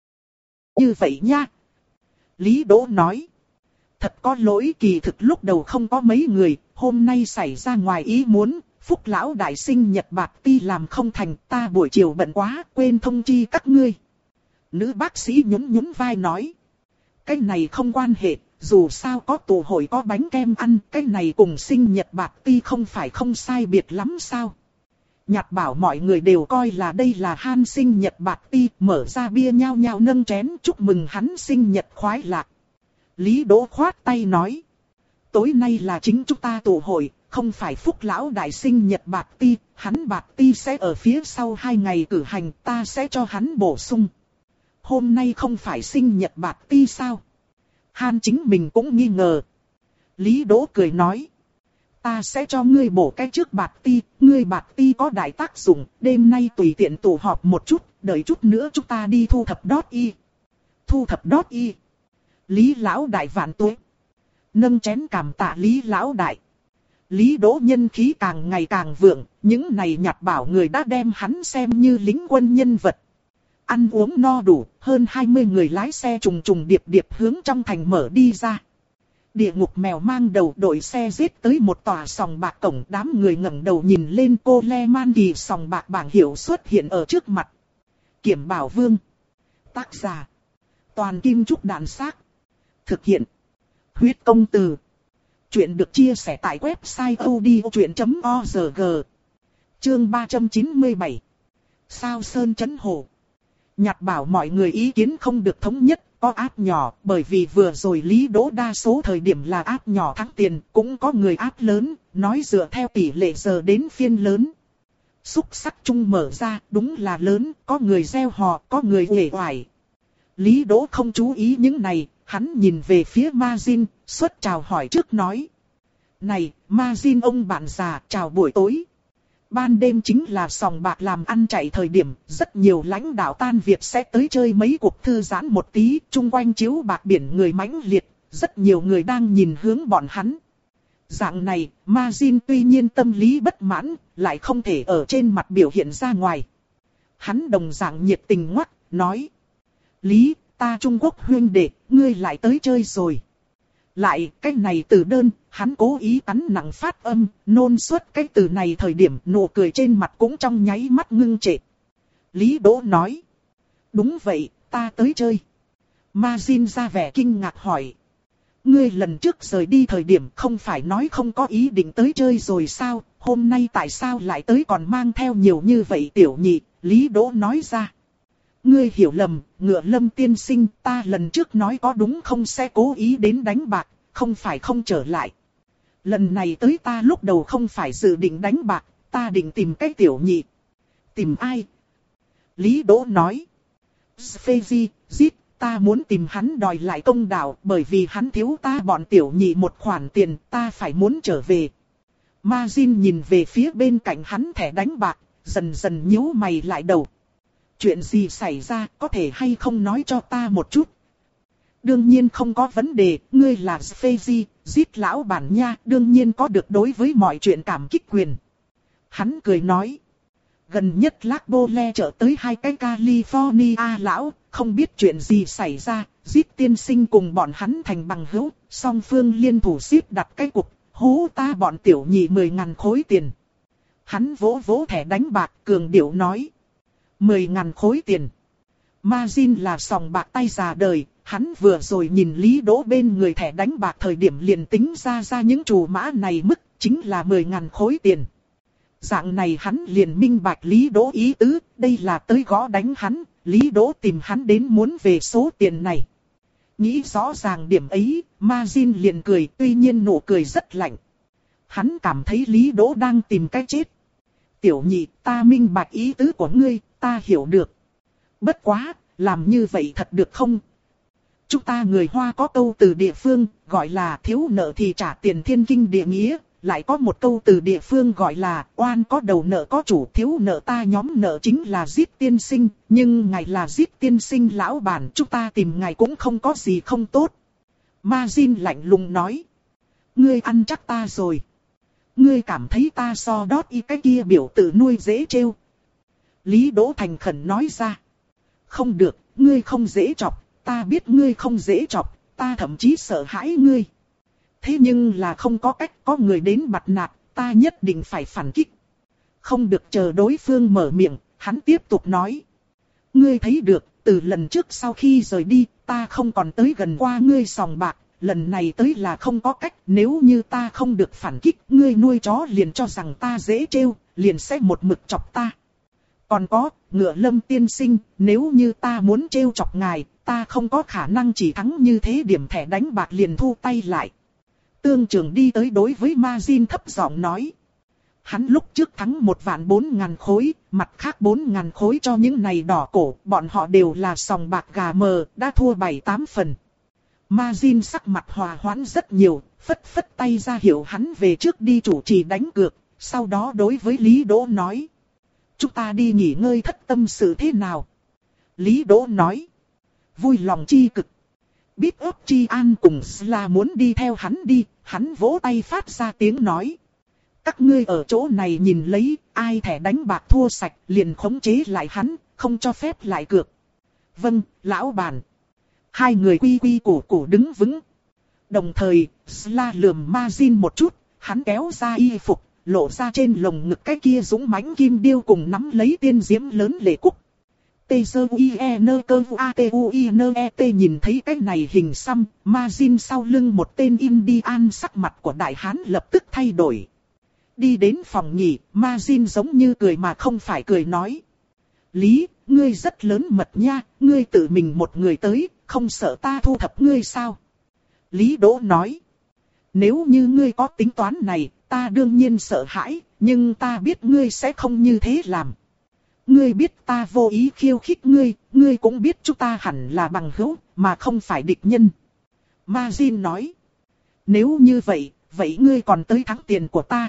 Như vậy nha. Lý Đỗ nói. Thật có lỗi kỳ thực lúc đầu không có mấy người, hôm nay xảy ra ngoài ý muốn. Phúc lão đại sinh nhật bạc ti làm không thành, ta buổi chiều bận quá, quên thông chi các ngươi. Nữ bác sĩ nhún nhún vai nói. Cái này không quan hệ, dù sao có tụ hội có bánh kem ăn, cái này cùng sinh nhật bạc ti không phải không sai biệt lắm sao. Nhặt bảo mọi người đều coi là đây là Han sinh nhật bạc ti, mở ra bia nhao nhao nâng chén chúc mừng hắn sinh nhật khoái lạc. Lý Đỗ khoát tay nói. Tối nay là chính chúng ta tụ hội. Không phải Phúc lão đại sinh nhật bạc ti, hắn bạc ti sẽ ở phía sau hai ngày cử hành, ta sẽ cho hắn bổ sung. Hôm nay không phải sinh nhật bạc ti sao? Han chính mình cũng nghi ngờ. Lý Đỗ cười nói. Ta sẽ cho ngươi bổ cái trước bạc ti, ngươi bạc ti có đại tác dụng, đêm nay tùy tiện tụ họp một chút, đợi chút nữa chúng ta đi thu thập đót y. Thu thập đót y. Lý lão đại vạn tuế. Nâng chén cảm tạ Lý lão đại. Lý Đỗ nhân khí càng ngày càng vượng, những này nhặt bảo người đã đem hắn xem như lính quân nhân vật. Ăn uống no đủ, hơn hai mươi người lái xe trùng trùng điệp điệp hướng trong thành mở đi ra. Địa ngục mèo mang đầu đội xe giết tới một tòa sòng bạc cổng, đám người ngẩng đầu nhìn lên, cô Le Man Kỳ sòng bạc bảng hiệu xuất hiện ở trước mặt. Kiểm Bảo Vương. Tác giả. Toàn Kim Trúc Đàn Xác. Thực hiện. Huyết Công Từ. Chuyện được chia sẻ tại website odchuyện chấm org. Chương ba trăm chín mươi bảy. Sao Sơn Chấn Hồ. Nhặt bảo mọi người ý kiến không được thống nhất, có áp nhỏ, bởi vì vừa rồi Lý Đỗ đa số thời điểm là áp nhỏ thắng tiền, cũng có người áp lớn, nói dựa theo tỷ lệ giờ đến phiên lớn. Xúc sắc chung mở ra, đúng là lớn, có người gieo hò, có người uể oải. Lý Đỗ không chú ý những này, hắn nhìn về phía Ma-jin, xuất chào hỏi trước nói. Này, Ma-jin ông bạn già, chào buổi tối. Ban đêm chính là sòng bạc làm ăn chạy thời điểm, rất nhiều lãnh đạo tan việc sẽ tới chơi mấy cuộc thư giãn một tí, chung quanh chiếu bạc biển người mãnh liệt, rất nhiều người đang nhìn hướng bọn hắn. Dạng này, Ma-jin tuy nhiên tâm lý bất mãn, lại không thể ở trên mặt biểu hiện ra ngoài. Hắn đồng dạng nhiệt tình ngoắc, nói. Lý, ta Trung Quốc huynh đệ, ngươi lại tới chơi rồi. Lại, cái này từ đơn, hắn cố ý cắn nặng phát âm, nôn xuất cái từ này thời điểm nụ cười trên mặt cũng trong nháy mắt ngưng trệ. Lý Đỗ nói. Đúng vậy, ta tới chơi. Ma-jin ra vẻ kinh ngạc hỏi. Ngươi lần trước rời đi thời điểm không phải nói không có ý định tới chơi rồi sao, hôm nay tại sao lại tới còn mang theo nhiều như vậy tiểu nhị, Lý Đỗ nói ra. Ngươi hiểu lầm, Ngựa Lâm tiên sinh, ta lần trước nói có đúng không sẽ cố ý đến đánh bạc, không phải không trở lại. Lần này tới ta lúc đầu không phải dự định đánh bạc, ta định tìm cái tiểu nhị. Tìm ai? Lý Đỗ nói. Sfeji, giết, ta muốn tìm hắn đòi lại công đạo, bởi vì hắn thiếu ta bọn tiểu nhị một khoản tiền, ta phải muốn trở về. Ma-jin nhìn về phía bên cạnh hắn thẻ đánh bạc, dần dần nhíu mày lại đầu. Chuyện gì xảy ra, có thể hay không nói cho ta một chút? Đương nhiên không có vấn đề, ngươi là Sfeji, giết lão bản nha, đương nhiên có được đối với mọi chuyện cảm kích quyền. Hắn cười nói. Gần nhất Lác Bô Le chở tới hai cái California lão, không biết chuyện gì xảy ra, giết tiên sinh cùng bọn hắn thành bằng hữu, song phương liên thủ xếp đặt cái cục, hú ta bọn tiểu nhị mười ngàn khối tiền. Hắn vỗ vỗ thẻ đánh bạc, cường điệu nói. Mười ngàn khối tiền. Ma-jin là sòng bạc tay già đời, hắn vừa rồi nhìn Lý Đỗ bên người thẻ đánh bạc thời điểm liền tính ra ra những trù mã này mức, chính là mười ngàn khối tiền. Dạng này hắn liền minh bạch Lý Đỗ ý tứ, đây là tới gõ đánh hắn, Lý Đỗ tìm hắn đến muốn về số tiền này. Nghĩ rõ ràng điểm ấy, Ma-jin liền cười, tuy nhiên nụ cười rất lạnh. Hắn cảm thấy Lý Đỗ đang tìm cái chết. Tiểu nhị, ta minh bạch ý tứ của ngươi, ta hiểu được. Bất quá, làm như vậy thật được không? Chúng ta người Hoa có câu từ địa phương, gọi là thiếu nợ thì trả tiền thiên kinh địa nghĩa. Lại có một câu từ địa phương gọi là oan có đầu nợ có chủ, thiếu nợ ta nhóm nợ chính là giết tiên sinh. Nhưng ngài là giết tiên sinh lão bản, chúng ta tìm ngài cũng không có gì không tốt. Ma-jin lạnh lùng nói. Ngươi ăn chắc ta rồi. Ngươi cảm thấy ta so đót y cái kia biểu tự nuôi dễ trêu. Lý Đỗ thành khẩn nói ra. Không được, ngươi không dễ chọc, ta biết ngươi không dễ chọc, ta thậm chí sợ hãi ngươi. Thế nhưng là không có cách, có người đến bặt nạt, ta nhất định phải phản kích. Không được chờ đối phương mở miệng, hắn tiếp tục nói. Ngươi thấy được, từ lần trước sau khi rời đi, ta không còn tới gần qua ngươi sòng bạc. Lần này tới là không có cách, nếu như ta không được phản kích, ngươi nuôi chó liền cho rằng ta dễ trêu, liền sẽ một mực chọc ta. Còn có, Ngựa Lâm tiên sinh, nếu như ta muốn trêu chọc ngài, ta không có khả năng chỉ thắng như thế điểm thẻ đánh bạc liền thu tay lại. Tương Trường đi tới đối với Ma-jin thấp giọng nói. Hắn lúc trước thắng một vạn bốn ngàn khối, mặt khác bốn ngàn khối cho những này đỏ cổ, bọn họ đều là sòng bạc gà mờ, đã thua bảy tám phần. Ma-jin sắc mặt hòa hoãn rất nhiều, phất phất tay ra hiệu hắn về trước đi chủ trì đánh cược, sau đó đối với Lý Đỗ nói. Chúng ta đi nghỉ ngơi thất tâm sự thế nào? Lý Đỗ nói. Vui lòng chi cực. Biết ấp chi an cùng là muốn đi theo hắn đi, hắn vỗ tay phát ra tiếng nói. Các ngươi ở chỗ này nhìn lấy, ai thẻ đánh bạc thua sạch liền khống chế lại hắn, không cho phép lại cược. Vâng, lão bản. Hai người quy quy củ củ đứng vững. Đồng thời, Sla lườm Majin một chút, hắn kéo ra y phục, lộ ra trên lồng ngực cái kia dũng mãnh kim điêu cùng nắm lấy tiên diễm lớn lệ cúc. T-Z-U-I-E-N-K-V-A-T-U-I-N-E-T nhìn thấy cái này hình xăm, Majin sau lưng một tên Indian sắc mặt của đại hán lập tức thay đổi. Đi đến phòng nghỉ, Majin giống như cười mà không phải cười nói. Lý, ngươi rất lớn mật nha, ngươi tự mình một người tới, không sợ ta thu thập ngươi sao? Lý Đỗ nói. Nếu như ngươi có tính toán này, ta đương nhiên sợ hãi, nhưng ta biết ngươi sẽ không như thế làm. Ngươi biết ta vô ý khiêu khích ngươi, ngươi cũng biết chúng ta hẳn là bằng hữu, mà không phải địch nhân. Majin nói. Nếu như vậy, vậy ngươi còn tới thắng tiền của ta.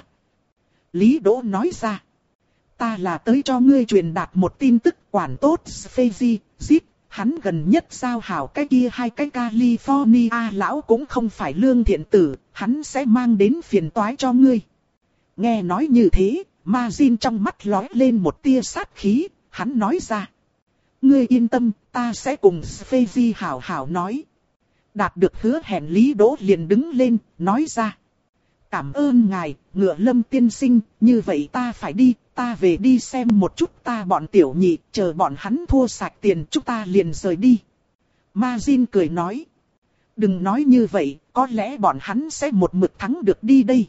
Lý Đỗ nói ra. Ta là tới cho ngươi truyền đạt một tin tức quản tốt Sphazy, Zip, hắn gần nhất giao hảo cái kia hai cái California lão cũng không phải lương thiện tử, hắn sẽ mang đến phiền toái cho ngươi. Nghe nói như thế, Majin trong mắt lóe lên một tia sát khí, hắn nói ra. Ngươi yên tâm, ta sẽ cùng Sphazy hảo hảo nói. Đạt được hứa hẹn Lý Đỗ liền đứng lên, nói ra. Cảm ơn ngài, Ngựa Lâm tiên sinh, như vậy ta phải đi, ta về đi xem một chút ta bọn tiểu nhị, chờ bọn hắn thua sạch tiền chúng ta liền rời đi. Majin cười nói. Đừng nói như vậy, có lẽ bọn hắn sẽ một mực thắng được đi đây.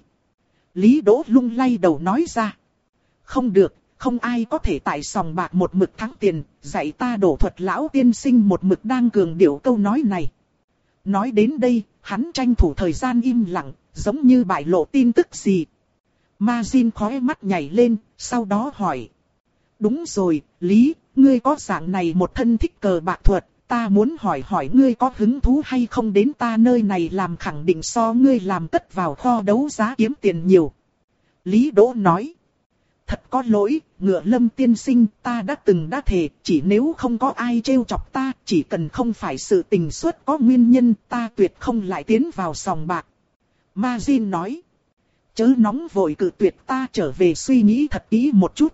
Lý Đỗ lung lay đầu nói ra. Không được, không ai có thể tại sòng bạc một mực thắng tiền, dạy ta đổ thuật lão tiên sinh một mực đang cường điệu câu nói này. Nói đến đây, hắn tranh thủ thời gian im lặng, giống như bại lộ tin tức gì. Majin khóe mắt nhảy lên, sau đó hỏi. Đúng rồi, Lý, ngươi có dạng này một thân thích cờ bạc thuật, ta muốn hỏi hỏi ngươi có hứng thú hay không đến ta nơi này làm khẳng định so ngươi làm cất vào kho đấu giá kiếm tiền nhiều. Lý Đỗ nói. Thật có lỗi, Ngựa Lâm tiên sinh, ta đã từng đã thề, chỉ nếu không có ai trêu chọc ta, chỉ cần không phải sự tình xuất có nguyên nhân, ta tuyệt không lại tiến vào sòng bạc. Majin nói. Chớ nóng vội cự tuyệt, ta trở về suy nghĩ thật kỹ một chút.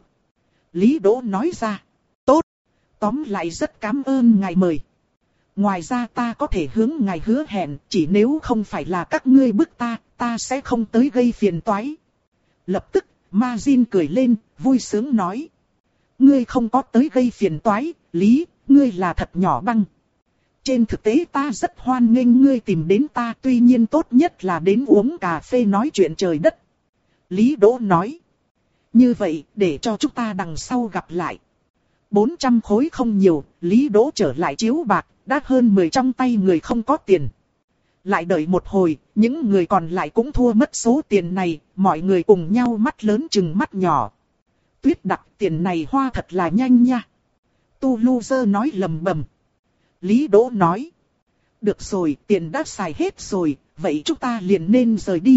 Lý Đỗ nói ra. Tốt, tóm lại rất cảm ơn ngài mời. Ngoài ra ta có thể hướng ngài hứa hẹn, chỉ nếu không phải là các ngươi bức ta, ta sẽ không tới gây phiền toái. Lập tức, Majin cười lên, vui sướng nói. Ngươi không có tới gây phiền toái, Lý, ngươi là thật nhỏ băng. Trên thực tế ta rất hoan nghênh ngươi tìm đến ta, tuy nhiên tốt nhất là đến uống cà phê nói chuyện trời đất. Lý Đỗ nói. Như vậy, để cho chúng ta đằng sau gặp lại. bốn trăm khối không nhiều, Lý Đỗ trở lại chiếu bạc, đã hơn mười trong tay người không có tiền. Lại đợi một hồi, những người còn lại cũng thua mất số tiền này, mọi người cùng nhau mắt lớn chừng mắt nhỏ. Tuyết Đặc, tiền này hoa thật là nhanh nha. Tu Loser nói lầm bầm. Lý Đỗ nói. Được rồi, tiền đã xài hết rồi, vậy chúng ta liền nên rời đi.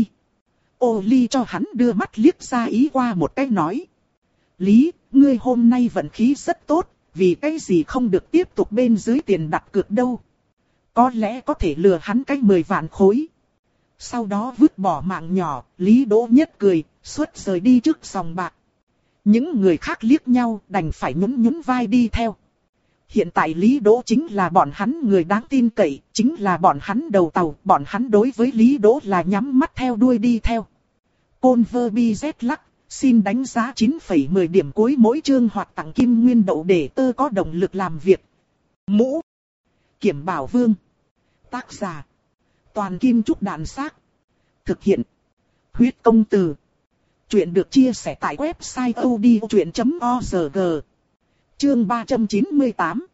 Ô Ly cho hắn đưa mắt liếc ra ý qua một cái nói. Lý, ngươi hôm nay vận khí rất tốt, vì cái gì không được tiếp tục bên dưới tiền đặt cược đâu. Có lẽ có thể lừa hắn cái mười vạn khối. Sau đó vứt bỏ mạng nhỏ, Lý Đỗ nhất cười, xuất rời đi trước sòng bạc. Những người khác liếc nhau đành phải nhún nhún vai đi theo. Hiện tại Lý Đỗ chính là bọn hắn người đáng tin cậy, chính là bọn hắn đầu tàu, bọn hắn đối với Lý Đỗ là nhắm mắt theo đuôi đi theo. Converbi Lắc, xin đánh giá chín phẩy mười điểm cuối mỗi chương hoặc tặng kim nguyên đậu để tơ có động lực làm việc. Mũ Kiểm Bảo Vương. Tác giả Toàn Kim Trúc Đạn Xác. Thực hiện Huyết Công Từ. Chuyện được chia sẻ tại website odchuyện chấm org. Chương ba trăm chín mươi tám.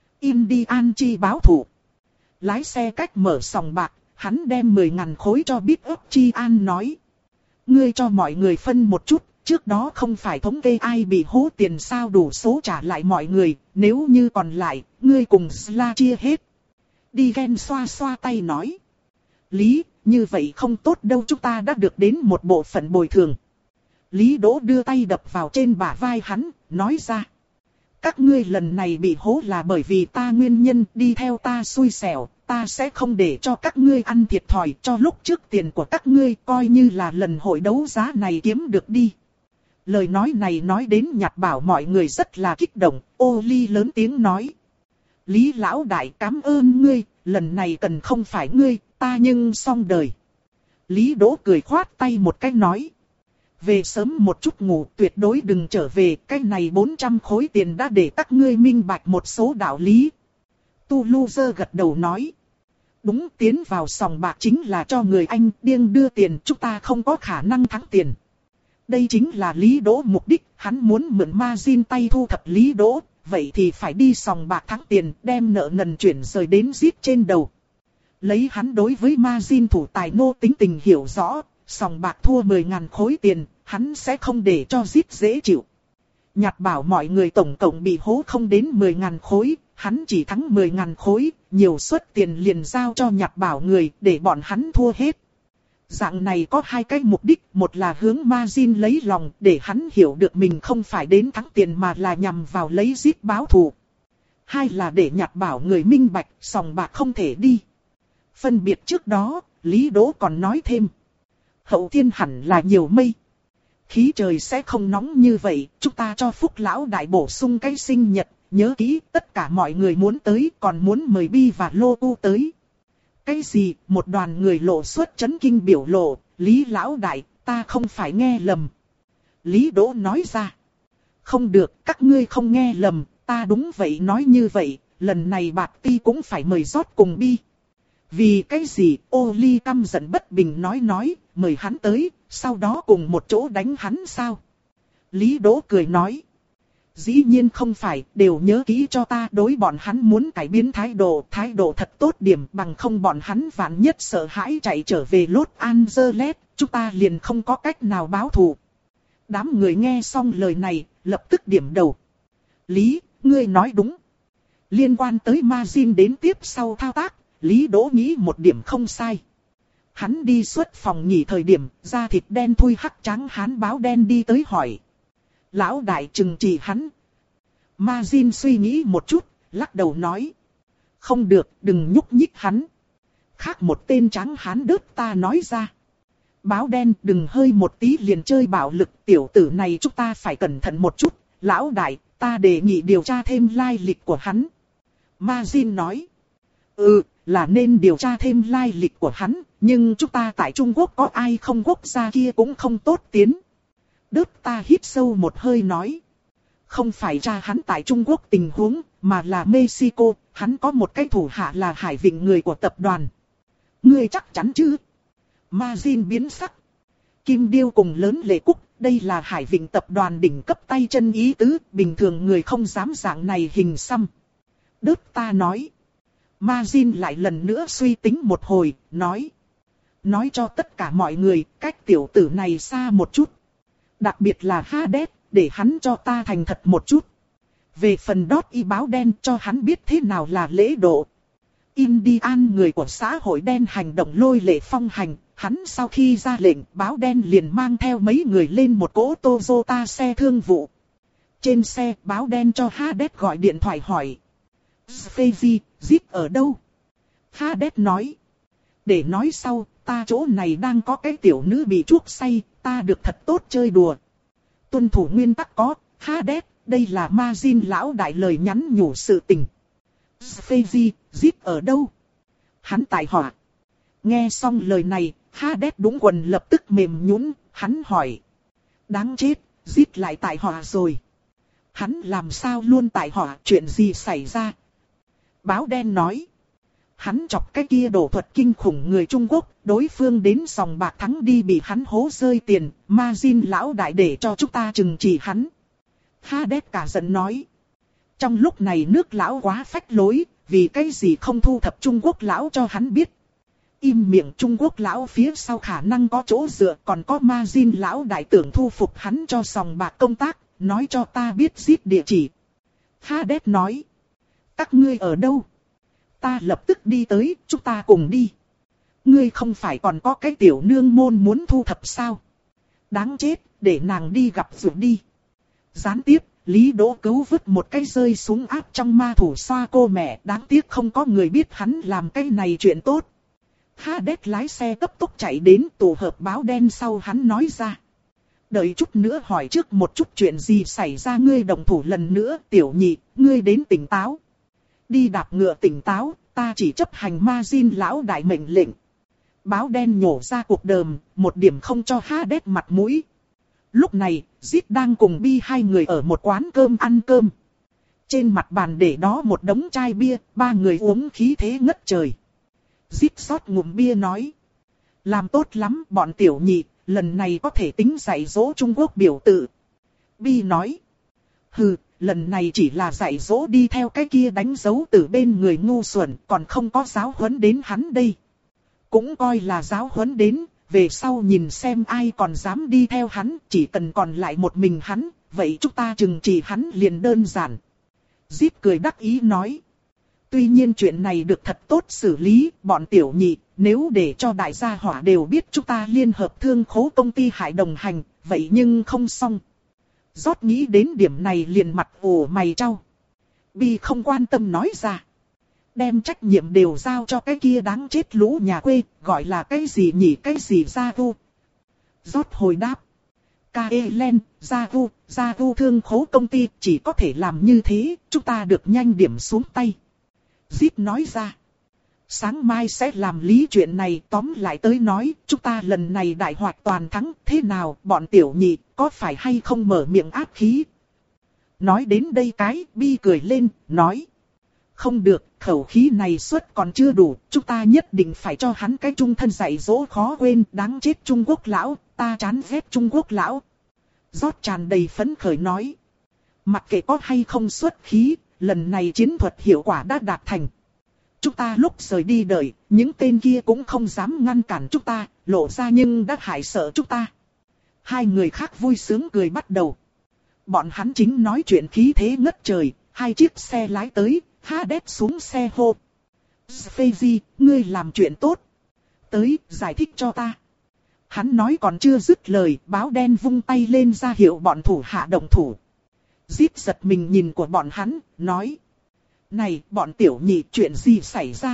Indian chi báo thủ. Lái xe cách mở sòng bạc, hắn đem mười ngàn khối cho Big Up Chi An nói. Ngươi cho mọi người phân một chút, trước đó không phải thống kê ai bị hố tiền sao đủ số trả lại mọi người, nếu như còn lại, ngươi cùng Sla chia hết. Đi ghen xoa xoa tay nói. Lý, như vậy không tốt đâu, chúng ta đã được đến một bộ phận bồi thường. Lý Đỗ đưa tay đập vào trên bả vai hắn, nói ra. Các ngươi lần này bị hố là bởi vì ta nguyên nhân, đi theo ta xui xẻo, ta sẽ không để cho các ngươi ăn thiệt thòi, cho lúc trước tiền của các ngươi coi như là lần hội đấu giá này kiếm được đi. Lời nói này nói đến Nhạt Bảo mọi người rất là kích động, Ô Ly lớn tiếng nói. Lý lão đại cảm ơn ngươi, lần này cần không phải ngươi, ta nhưng xong đời. Lý Đỗ cười khoát tay một cái nói. Về sớm một chút ngủ, tuyệt đối đừng trở về, cái này bốn trăm khối tiền đã để các ngươi minh bạch một số đạo lý. Tu Lu Dơ gật đầu nói. Đúng, tiến vào sòng bạc chính là cho người Anh điên đưa tiền, chúng ta không có khả năng thắng tiền. Đây chính là Lý Đỗ mục đích, hắn muốn mượn margin tay thu thập Lý Đỗ, vậy thì phải đi sòng bạc thắng tiền, đem nợ nần chuyển rời đến giết trên đầu. Lấy hắn đối với margin thủ tài nô tính tình hiểu rõ, sòng bạc thua mười ngàn khối tiền, hắn sẽ không để cho giết dễ chịu. Nhạt Bảo mọi người tổng cộng bị hố không đến mười ngàn khối, hắn chỉ thắng mười ngàn khối, nhiều suất tiền liền giao cho Nhạt Bảo người để bọn hắn thua hết. Dạng này có hai cái mục đích, một là hướng margin lấy lòng để hắn hiểu được mình không phải đến thắng tiền mà là nhằm vào lấy giết báo thù. Hai là để Nhạt Bảo người minh bạch, sòng bạc không thể đi. Phân biệt trước đó, Lý Đỗ còn nói thêm. Hậu thiên hẳn là nhiều mây. Khí trời sẽ không nóng như vậy, chúng ta cho Phúc Lão Đại bổ sung cái sinh nhật, nhớ kỹ tất cả mọi người muốn tới còn muốn mời Bi và Lô Tu tới. Cái gì, một đoàn người lộ xuất chấn kinh biểu lộ, Lý Lão Đại, ta không phải nghe lầm. Lý Đỗ nói ra. Không được, các ngươi không nghe lầm, ta đúng vậy nói như vậy, lần này Bạc Ti cũng phải mời rót cùng Bi. Vì cái gì, Ô Ly căm giận bất bình nói nói, mời hắn tới, sau đó cùng một chỗ đánh hắn sao? Lý Đỗ cười nói. Dĩ nhiên không phải, đều nhớ kỹ cho ta, đối bọn hắn muốn cải biến thái độ, thái độ thật tốt điểm, bằng không bọn hắn vạn nhất sợ hãi chạy trở về Los Angeles, chúng ta liền không có cách nào báo thù. Đám người nghe xong lời này, lập tức điểm đầu. Lý, ngươi nói đúng. Liên quan tới margin đến tiếp sau thao tác, Lý Đỗ nghĩ một điểm không sai. Hắn đi xuất phòng nghỉ thời điểm, da thịt đen thui hắc trắng hán báo đen đi tới hỏi. Lão đại trừng trị hắn. Margin suy nghĩ một chút, lắc đầu nói. Không được, đừng nhúc nhích hắn. Khác một tên trắng hán đớt ta nói ra. Báo đen đừng hơi một tí liền chơi bạo lực, tiểu tử này chúng ta phải cẩn thận một chút. Lão đại, ta đề nghị điều tra thêm lai lịch của hắn. Margin nói. Ừ, là nên điều tra thêm lai lịch của hắn, nhưng chúng ta tại Trung Quốc có ai không quốc gia kia cũng không tốt tiến. Đớt ta hít sâu một hơi nói. Không phải tra hắn tại Trung Quốc tình huống, mà là Mexico, hắn có một cái thủ hạ là Hải Vịnh người của tập đoàn. Ngươi chắc chắn chứ? Margin biến sắc. Kim Điêu cùng lớn Lệ Cúc, đây là Hải Vịnh tập đoàn đỉnh cấp tay chân ý tứ, bình thường người không dám dạng này hình xăm. Đớt ta nói. Margin lại lần nữa suy tính một hồi, nói. Nói cho tất cả mọi người, cách tiểu tử này xa một chút. Đặc biệt là Hades, để hắn cho ta thành thật một chút. Về phần đót y báo đen cho hắn biết thế nào là lễ độ. Indian người của xã hội đen hành động lôi lệ phong hành, hắn sau khi ra lệnh báo đen liền mang theo mấy người lên một cỗ Toyota xe thương vụ. Trên xe báo đen cho Hades gọi điện thoại hỏi. Spezi, Zip ở đâu? Hades nói. Để nói sau, ta chỗ này đang có cái tiểu nữ bị chuốc say, ta được thật tốt chơi đùa. Tuân thủ nguyên tắc có, Hades, đây là Margin lão đại lời nhắn nhủ sự tình. Spezi, Zip ở đâu? Hắn tại họa. Nghe xong lời này, Hades đúng quần lập tức mềm nhũn, hắn hỏi. Đáng chết, Zip lại tại họa rồi. Hắn làm sao luôn tại họa, chuyện gì xảy ra? Báo đen nói. Hắn chọc cái kia đổ thuật kinh khủng người Trung Quốc, đối phương đến sòng bạc thắng đi bị hắn hố rơi tiền, Margin lão đại để cho chúng ta trừng trị hắn. Hades cả giận nói. Trong lúc này nước lão quá phách lối, vì cái gì không thu thập Trung Quốc lão cho hắn biết. Im miệng, Trung Quốc lão phía sau khả năng có chỗ dựa, còn có Margin lão đại tưởng thu phục hắn cho sòng bạc công tác, nói cho ta biết giết địa chỉ. Hades nói. Các ngươi ở đâu? Ta lập tức đi tới, chúng ta cùng đi. Ngươi không phải còn có cái tiểu nương môn muốn thu thập sao? Đáng chết, để nàng đi gặp rồi đi. Gián tiếp, Lý Đỗ cứu vứt một cái rơi xuống áp trong ma thủ xoa cô mẹ, đáng tiếc không có người biết hắn làm cái này chuyện tốt. Hades lái xe cấp tốc chạy đến, tổ hợp báo đen sau hắn nói ra. Đợi chút nữa hỏi trước một chút chuyện gì xảy ra, ngươi động thủ lần nữa. Tiểu nhị, ngươi đến tỉnh táo. Đi đạp ngựa tỉnh táo, ta chỉ chấp hành ma Jin lão đại mệnh lệnh. Báo đen nhổ ra cuộc đờm, một điểm không cho Hades mặt mũi. Lúc này, Zip đang cùng Bi hai người ở một quán cơm ăn cơm. Trên mặt bàn để đó một đống chai bia, ba người uống khí thế ngất trời. Zip xót ngụm bia nói. Làm tốt lắm bọn tiểu nhị, lần này có thể tính dạy dỗ Trung Quốc biểu tự. Bi nói. Hừ, lần này chỉ là dạy dỗ đi theo cái kia đánh dấu từ bên người ngu xuẩn, còn không có giáo huấn đến hắn đây. Cũng coi là giáo huấn đến, về sau nhìn xem ai còn dám đi theo hắn, chỉ cần còn lại một mình hắn, vậy chúng ta trừng trị hắn liền đơn giản. Zip cười đắc ý nói. Tuy nhiên chuyện này được thật tốt xử lý, bọn tiểu nhị, nếu để cho đại gia hỏa đều biết chúng ta liên hợp thương khố công ty Hải đồng hành, vậy nhưng không xong. Rót nghĩ đến điểm này liền mặt ủ mày trao. Bi không quan tâm nói ra. Đem trách nhiệm đều giao cho cái kia đáng chết lũ nhà quê, gọi là cái gì nhỉ, cái gì gia vu. Rót hồi đáp. Kaelen, gia vu, gia vu thương khố công ty chỉ có thể làm như thế, chúng ta được nhanh điểm xuống tay. Zip nói ra. Sáng mai sẽ làm lý chuyện này, tóm lại tới nói, chúng ta lần này đại hoạt toàn thắng, thế nào, bọn tiểu nhị, có phải hay không mở miệng áp khí? Nói đến đây cái, Bi cười lên, nói. Không được, khẩu khí này suất còn chưa đủ, chúng ta nhất định phải cho hắn cái trung thân dạy dỗ khó quên, đáng chết Trung Quốc lão, ta chán ghét Trung Quốc lão. Rót tràn đầy phấn khởi nói. Mặc kệ có hay không xuất khí, lần này chiến thuật hiệu quả đã đạt thành. Chúng ta lúc rời đi đợi, những tên kia cũng không dám ngăn cản chúng ta, lộ ra nhưng đã hại sợ chúng ta. Hai người khác vui sướng cười bắt đầu. Bọn hắn chính nói chuyện khí thế ngất trời, hai chiếc xe lái tới, Hades xuống xe hô. Sphazy, ngươi làm chuyện tốt. Tới, giải thích cho ta. Hắn nói còn chưa dứt lời, báo đen vung tay lên ra hiệu bọn thủ hạ động thủ. Zip giật mình nhìn của bọn hắn, nói. Này, bọn tiểu nhị, chuyện gì xảy ra?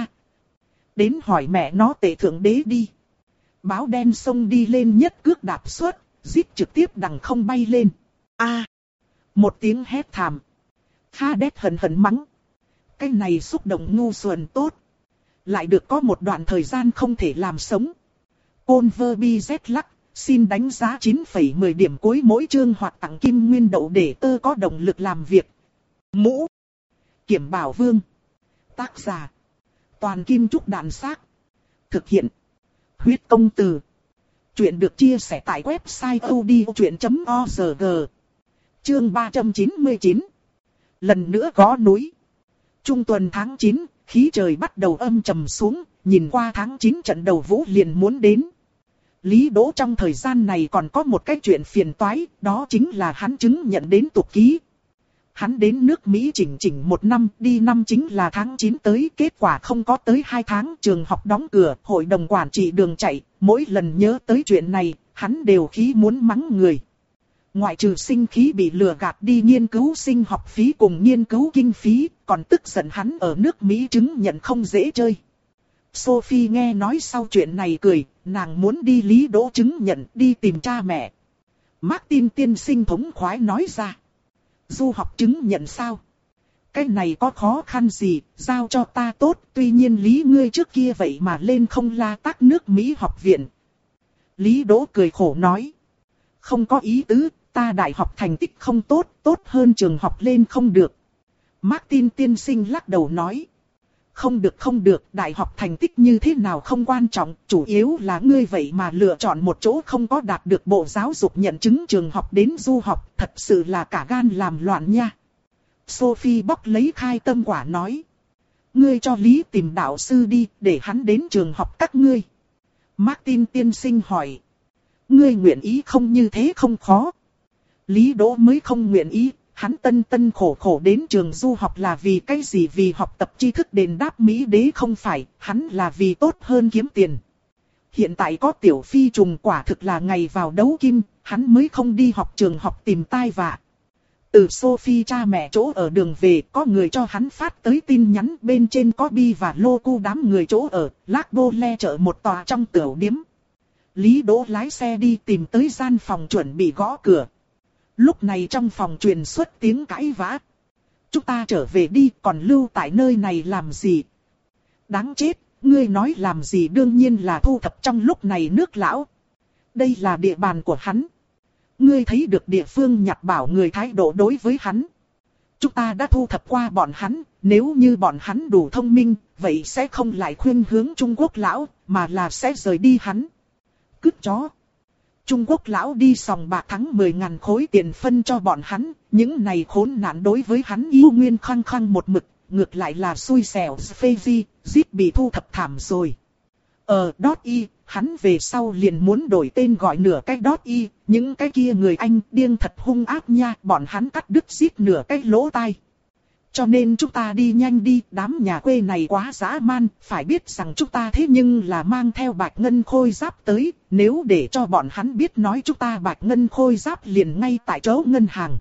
Đến hỏi mẹ nó tể thượng đế đi. Báo đen xông đi lên nhất cước đạp suốt, Zip trực tiếp đằng không bay lên. A, một tiếng hét thảm. Hades hận hận mắng. Cái này xúc động ngu xuẩn tốt. Lại được có một đoạn thời gian không thể làm sống. Conver bi Z lắc, xin đánh giá chín phẩy mười điểm cuối mỗi chương hoặc tặng kim nguyên đậu để tơ có động lực làm việc. Mũ Kiểm Bảo Vương. Tác giả Toàn Kim Trúc Đàn Xác. Thực hiện Huyết Công Từ. Chuyện được chia sẻ tại website odchuyện chấm org. Chương ba trăm chín mươi chín. Lần nữa gõ núi. Trung tuần tháng chín, khí trời bắt đầu âm trầm xuống, nhìn qua tháng chín trận đầu vũ liền muốn đến. Lý Đỗ trong thời gian này còn có một cái chuyện phiền toái, đó chính là hắn chứng nhận đến tục ký. Hắn đến nước Mỹ chỉnh chỉnh một năm, đi năm chính là tháng chín tới, kết quả không có tới hai tháng, trường học đóng cửa, hội đồng quản trị đường chạy, mỗi lần nhớ tới chuyện này, hắn đều khí muốn mắng người. Ngoại trừ sinh khí bị lừa gạt đi nghiên cứu sinh học phí cùng nghiên cứu kinh phí, còn tức giận hắn ở nước Mỹ chứng nhận không dễ chơi. Sophie nghe nói sau chuyện này cười, nàng muốn đi Lý Đỗ chứng nhận, đi tìm cha mẹ. Martin tiên sinh thống khoái nói ra. Du học chứng nhận sao? Cái này có khó khăn gì, giao cho ta tốt, tuy nhiên Lý ngươi trước kia vậy mà lên không la tác nước Mỹ học viện. Lý Đỗ cười khổ nói. Không có ý tứ, ta đại học thành tích không tốt, tốt hơn trường học lên không được. Martin tiên sinh lắc đầu nói. Không được không được, đại học thành tích như thế nào không quan trọng, chủ yếu là ngươi vậy mà lựa chọn một chỗ không có đạt được bộ giáo dục nhận chứng trường học đến du học, thật sự là cả gan làm loạn nha. Sophie bóc lấy khai tâm quả nói. Ngươi cho Lý tìm đạo sư đi, để hắn đến trường học các ngươi. Martin tiên sinh hỏi. Ngươi nguyện ý không, như thế không khó. Lý Đỗ mới không nguyện ý. Hắn tân tân khổ khổ đến trường du học là vì cái gì? Vì học tập tri thức đền đáp Mỹ đế không phải, hắn là vì tốt hơn kiếm tiền. Hiện tại có tiểu phi trùng quả thực là ngày vào đấu kim, hắn mới không đi học trường học tìm tai vạ. Từ Sophie cha mẹ chỗ ở đường về, có người cho hắn phát tới tin nhắn, bên trên có Bi và Lô Cu đám người chỗ ở, Lác Bô Le chợ một tòa trong tiểu điếm. Lý Đỗ lái xe đi tìm tới gian phòng chuẩn bị gõ cửa. Lúc này trong phòng truyền xuất tiếng cãi vã. Chúng ta trở về đi, còn lưu tại nơi này làm gì? Đáng chết, ngươi nói làm gì đương nhiên là thu thập trong lúc này nước lão. Đây là địa bàn của hắn. Ngươi thấy được địa phương nhặt bảo người thái độ đối với hắn. Chúng ta đã thu thập qua bọn hắn, nếu như bọn hắn đủ thông minh, vậy sẽ không lại khuyên hướng Trung Quốc lão, mà là sẽ rời đi hắn. Cứt chó. Trung Quốc lão đi sòng bạc thắng mười ngàn khối tiền phân cho bọn hắn, những này khốn nạn đối với hắn yêu nguyên khăng khăng một mực, ngược lại là xui xẻo phê di, giết bị thu thập thảm rồi. Ờ, đót y, hắn về sau liền muốn đổi tên gọi nửa cái đót y, những cái kia người Anh điên thật hung ác nha, bọn hắn cắt đứt giết nửa cái lỗ tai. Cho nên chúng ta đi nhanh đi, đám nhà quê này quá dã man, phải biết rằng chúng ta thế nhưng là mang theo bạch ngân khôi giáp tới, nếu để cho bọn hắn biết nói chúng ta bạch ngân khôi giáp liền ngay tại chỗ ngân hàng.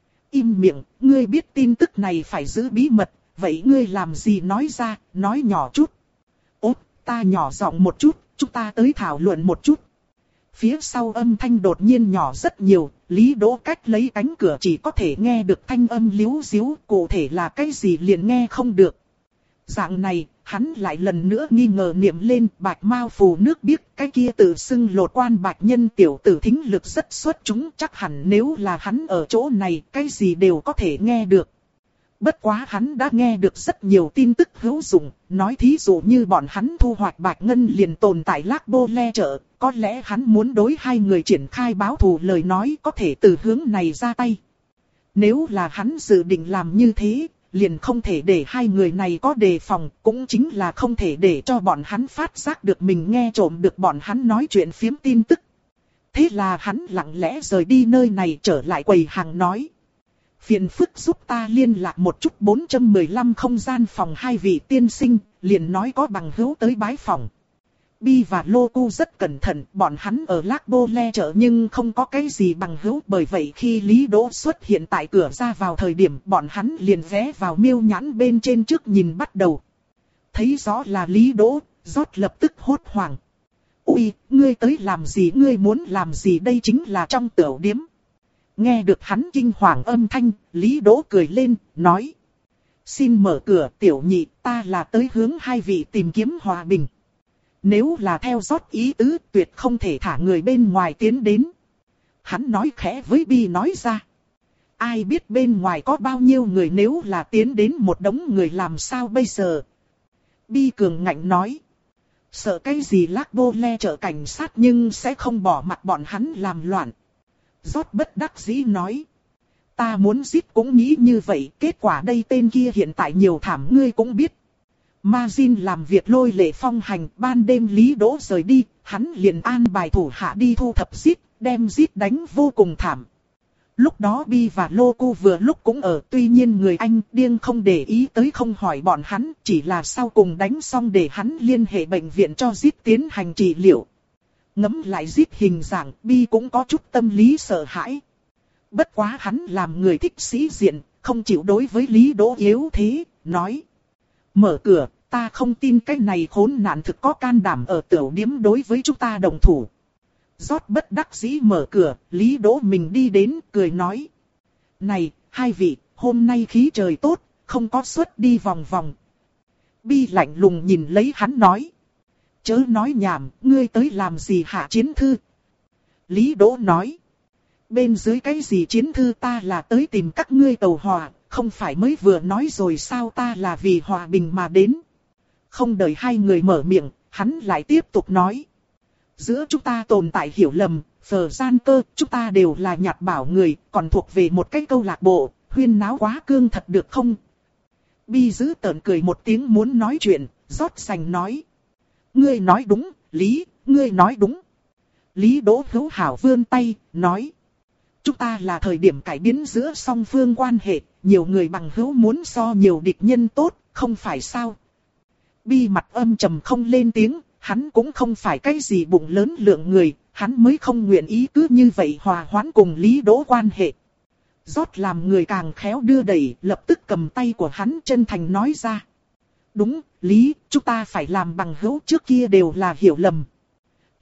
Im miệng, ngươi biết tin tức này phải giữ bí mật, vậy ngươi làm gì nói ra, nói nhỏ chút. Ốt, ta nhỏ giọng một chút, chúng ta tới thảo luận một chút. Phía sau âm thanh đột nhiên nhỏ rất nhiều, Lý Đỗ cách lấy cánh cửa chỉ có thể nghe được thanh âm líu díu, cụ thể là cái gì liền nghe không được. Dạng này, hắn lại lần nữa nghi ngờ niệm lên bạch mao phù nước biếc, cái kia tự xưng lột quan bạch nhân tiểu tử thính lực rất xuất chúng, chắc hẳn nếu là hắn ở chỗ này, cái gì đều có thể nghe được. Bất quá hắn đã nghe được rất nhiều tin tức hữu dụng, nói thí dụ như bọn hắn thu hoạch bạch ngân liền tồn tại Lác Bô Le chợ, có lẽ hắn muốn đối hai người triển khai báo thù lời nói có thể từ hướng này ra tay. Nếu là hắn dự định làm như thế, liền không thể để hai người này có đề phòng, cũng chính là không thể để cho bọn hắn phát giác được mình nghe trộm được bọn hắn nói chuyện phiếm tin tức. Thế là hắn lặng lẽ rời đi nơi này trở lại quầy hàng nói. Phiền phức giúp ta liên lạc một chút bốn một lăm không gian phòng hai vị tiên sinh, liền nói có bằng hữu tới bái phòng. Bi và Lô Cu rất cẩn thận, bọn hắn ở Lác Bô Le chợ nhưng không có cái gì bằng hữu. Bởi vậy khi Lý Đỗ xuất hiện tại cửa ra vào thời điểm bọn hắn liền ghé vào miêu nhãn bên trên trước nhìn bắt đầu. Thấy rõ là Lý Đỗ, rót lập tức hốt hoảng. Ui, ngươi tới làm gì, ngươi muốn làm gì, đây chính là trong tiểu điếm. Nghe được hắn kinh hoàng âm thanh, Lý Đỗ cười lên, nói. Xin mở cửa tiểu nhị, ta là tới hướng hai vị tìm kiếm hòa bình. Nếu là theo rót ý tứ, tuyệt không thể thả người bên ngoài tiến đến. Hắn nói khẽ với Bi nói ra. Ai biết bên ngoài có bao nhiêu người, nếu là tiến đến một đống người làm sao bây giờ? Bi cường ngạnh nói. Sợ cái gì Lác Bô Le chợ cảnh sát nhưng sẽ không bỏ mặc bọn hắn làm loạn. Rót bất đắc dĩ nói. Ta muốn giết cũng nghĩ như vậy, kết quả đây tên kia hiện tại nhiều thảm ngươi cũng biết. Ma-jin làm việc lôi lệ phong hành, ban đêm Lý Đỗ rời đi, hắn liền an bài thủ hạ đi thu thập giết, đem giết đánh vô cùng thảm. Lúc đó Bi và Lô Cu vừa lúc cũng ở, tuy nhiên người Anh điên không để ý tới không hỏi bọn hắn, chỉ là sau cùng đánh xong để hắn liên hệ bệnh viện cho giết tiến hành trị liệu. Ngẫm lại giết hình dạng, Bi cũng có chút tâm lý sợ hãi. Bất quá hắn làm người thích sĩ diện, không chịu đối với Lý Đỗ yếu thế, nói. Mở cửa, ta không tin cái này khốn nạn thực có can đảm ở tiểu điếm đối với chúng ta đồng thủ. Rót bất đắc dĩ mở cửa, Lý Đỗ mình đi đến, cười nói. Này, hai vị, hôm nay khí trời tốt, không có suất đi vòng vòng. Bi lạnh lùng nhìn lấy hắn nói. Chớ nói nhảm, ngươi tới làm gì hạ chiến thư? Lý Đỗ nói. Bên dưới cái gì chiến thư, ta là tới tìm các ngươi tcầu hòa, không phải mới vừa nói rồi sao, ta là vì hòa bình mà đến. Không đợi hai người mở miệng, hắn lại tiếp tục nói. Giữa chúng ta tồn tại hiểu lầm, phờ gian cơ, chúng ta đều là nhặt bảo người, còn thuộc về một cái câu lạc bộ, huyên náo quá cương thật được không? Bi giữ tợn cười một tiếng muốn nói chuyện, rót sành nói. Ngươi nói đúng, Lý, ngươi nói đúng. Lý Đỗ hữu hảo vươn tay, nói. Chúng ta là thời điểm cải biến giữa song phương quan hệ, nhiều người bằng hữu muốn so nhiều địch nhân tốt, không phải sao? Bi mặt âm trầm không lên tiếng, hắn cũng không phải cái gì bụng lớn lượng người, hắn mới không nguyện ý cứ như vậy hòa hoãn cùng Lý Đỗ quan hệ. Rót làm người càng khéo đưa đẩy, lập tức cầm tay của hắn chân thành nói ra. Đúng, Lý, chúng ta phải làm bằng hữu, trước kia đều là hiểu lầm.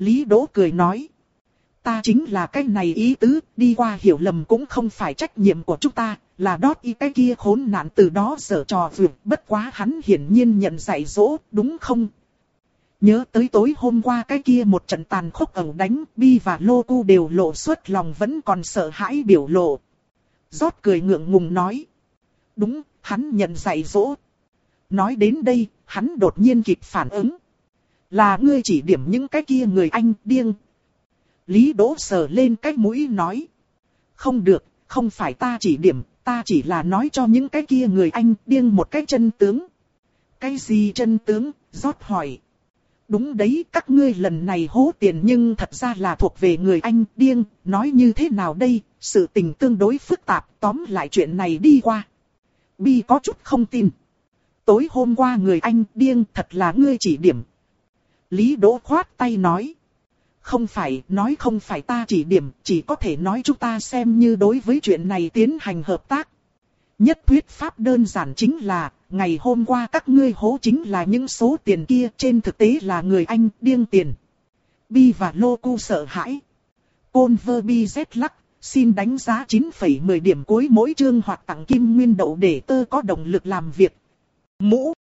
Lý Đỗ cười nói. Ta chính là cái này ý tứ, đi qua hiểu lầm cũng không phải trách nhiệm của chúng ta, là đót y cái kia khốn nạn từ đó giở trò vượt, bất quá hắn hiển nhiên nhận dạy dỗ, đúng không? Nhớ tới tối hôm qua cái kia một trận tàn khốc ẩu đánh, Bi và Lô Cu đều lộ suốt lòng vẫn còn sợ hãi biểu lộ. Rót cười ngượng ngùng nói. Đúng, hắn nhận dạy dỗ. Nói đến đây, hắn đột nhiên kịp phản ứng. Là ngươi chỉ điểm những cái kia người anh điên. Lý Đỗ sờ lên cái mũi nói. Không được, không phải ta chỉ điểm, ta chỉ là nói cho những cái kia người anh điên một cái chân tướng. Cái gì chân tướng? Rót hỏi. Đúng đấy, các ngươi lần này hố tiền nhưng thật ra là thuộc về người anh điên, nói như thế nào đây, sự tình tương đối phức tạp, tóm lại chuyện này đi qua. Bi có chút không tin. Tối hôm qua người anh điên thật là ngươi chỉ điểm. Lý Đỗ khoát tay nói. Không phải, nói không phải ta chỉ điểm, chỉ có thể nói chúng ta xem như đối với chuyện này tiến hành hợp tác. Nhất thuyết pháp đơn giản chính là, ngày hôm qua các ngươi hố chính là những số tiền kia, trên thực tế là người anh điên tiền. Bi và Lô Cu sợ hãi. Côn vơ Bi Z lắc, xin đánh giá chín phẩy mười điểm cuối mỗi chương hoặc tặng kim nguyên đậu để tơ có động lực làm việc. Mũ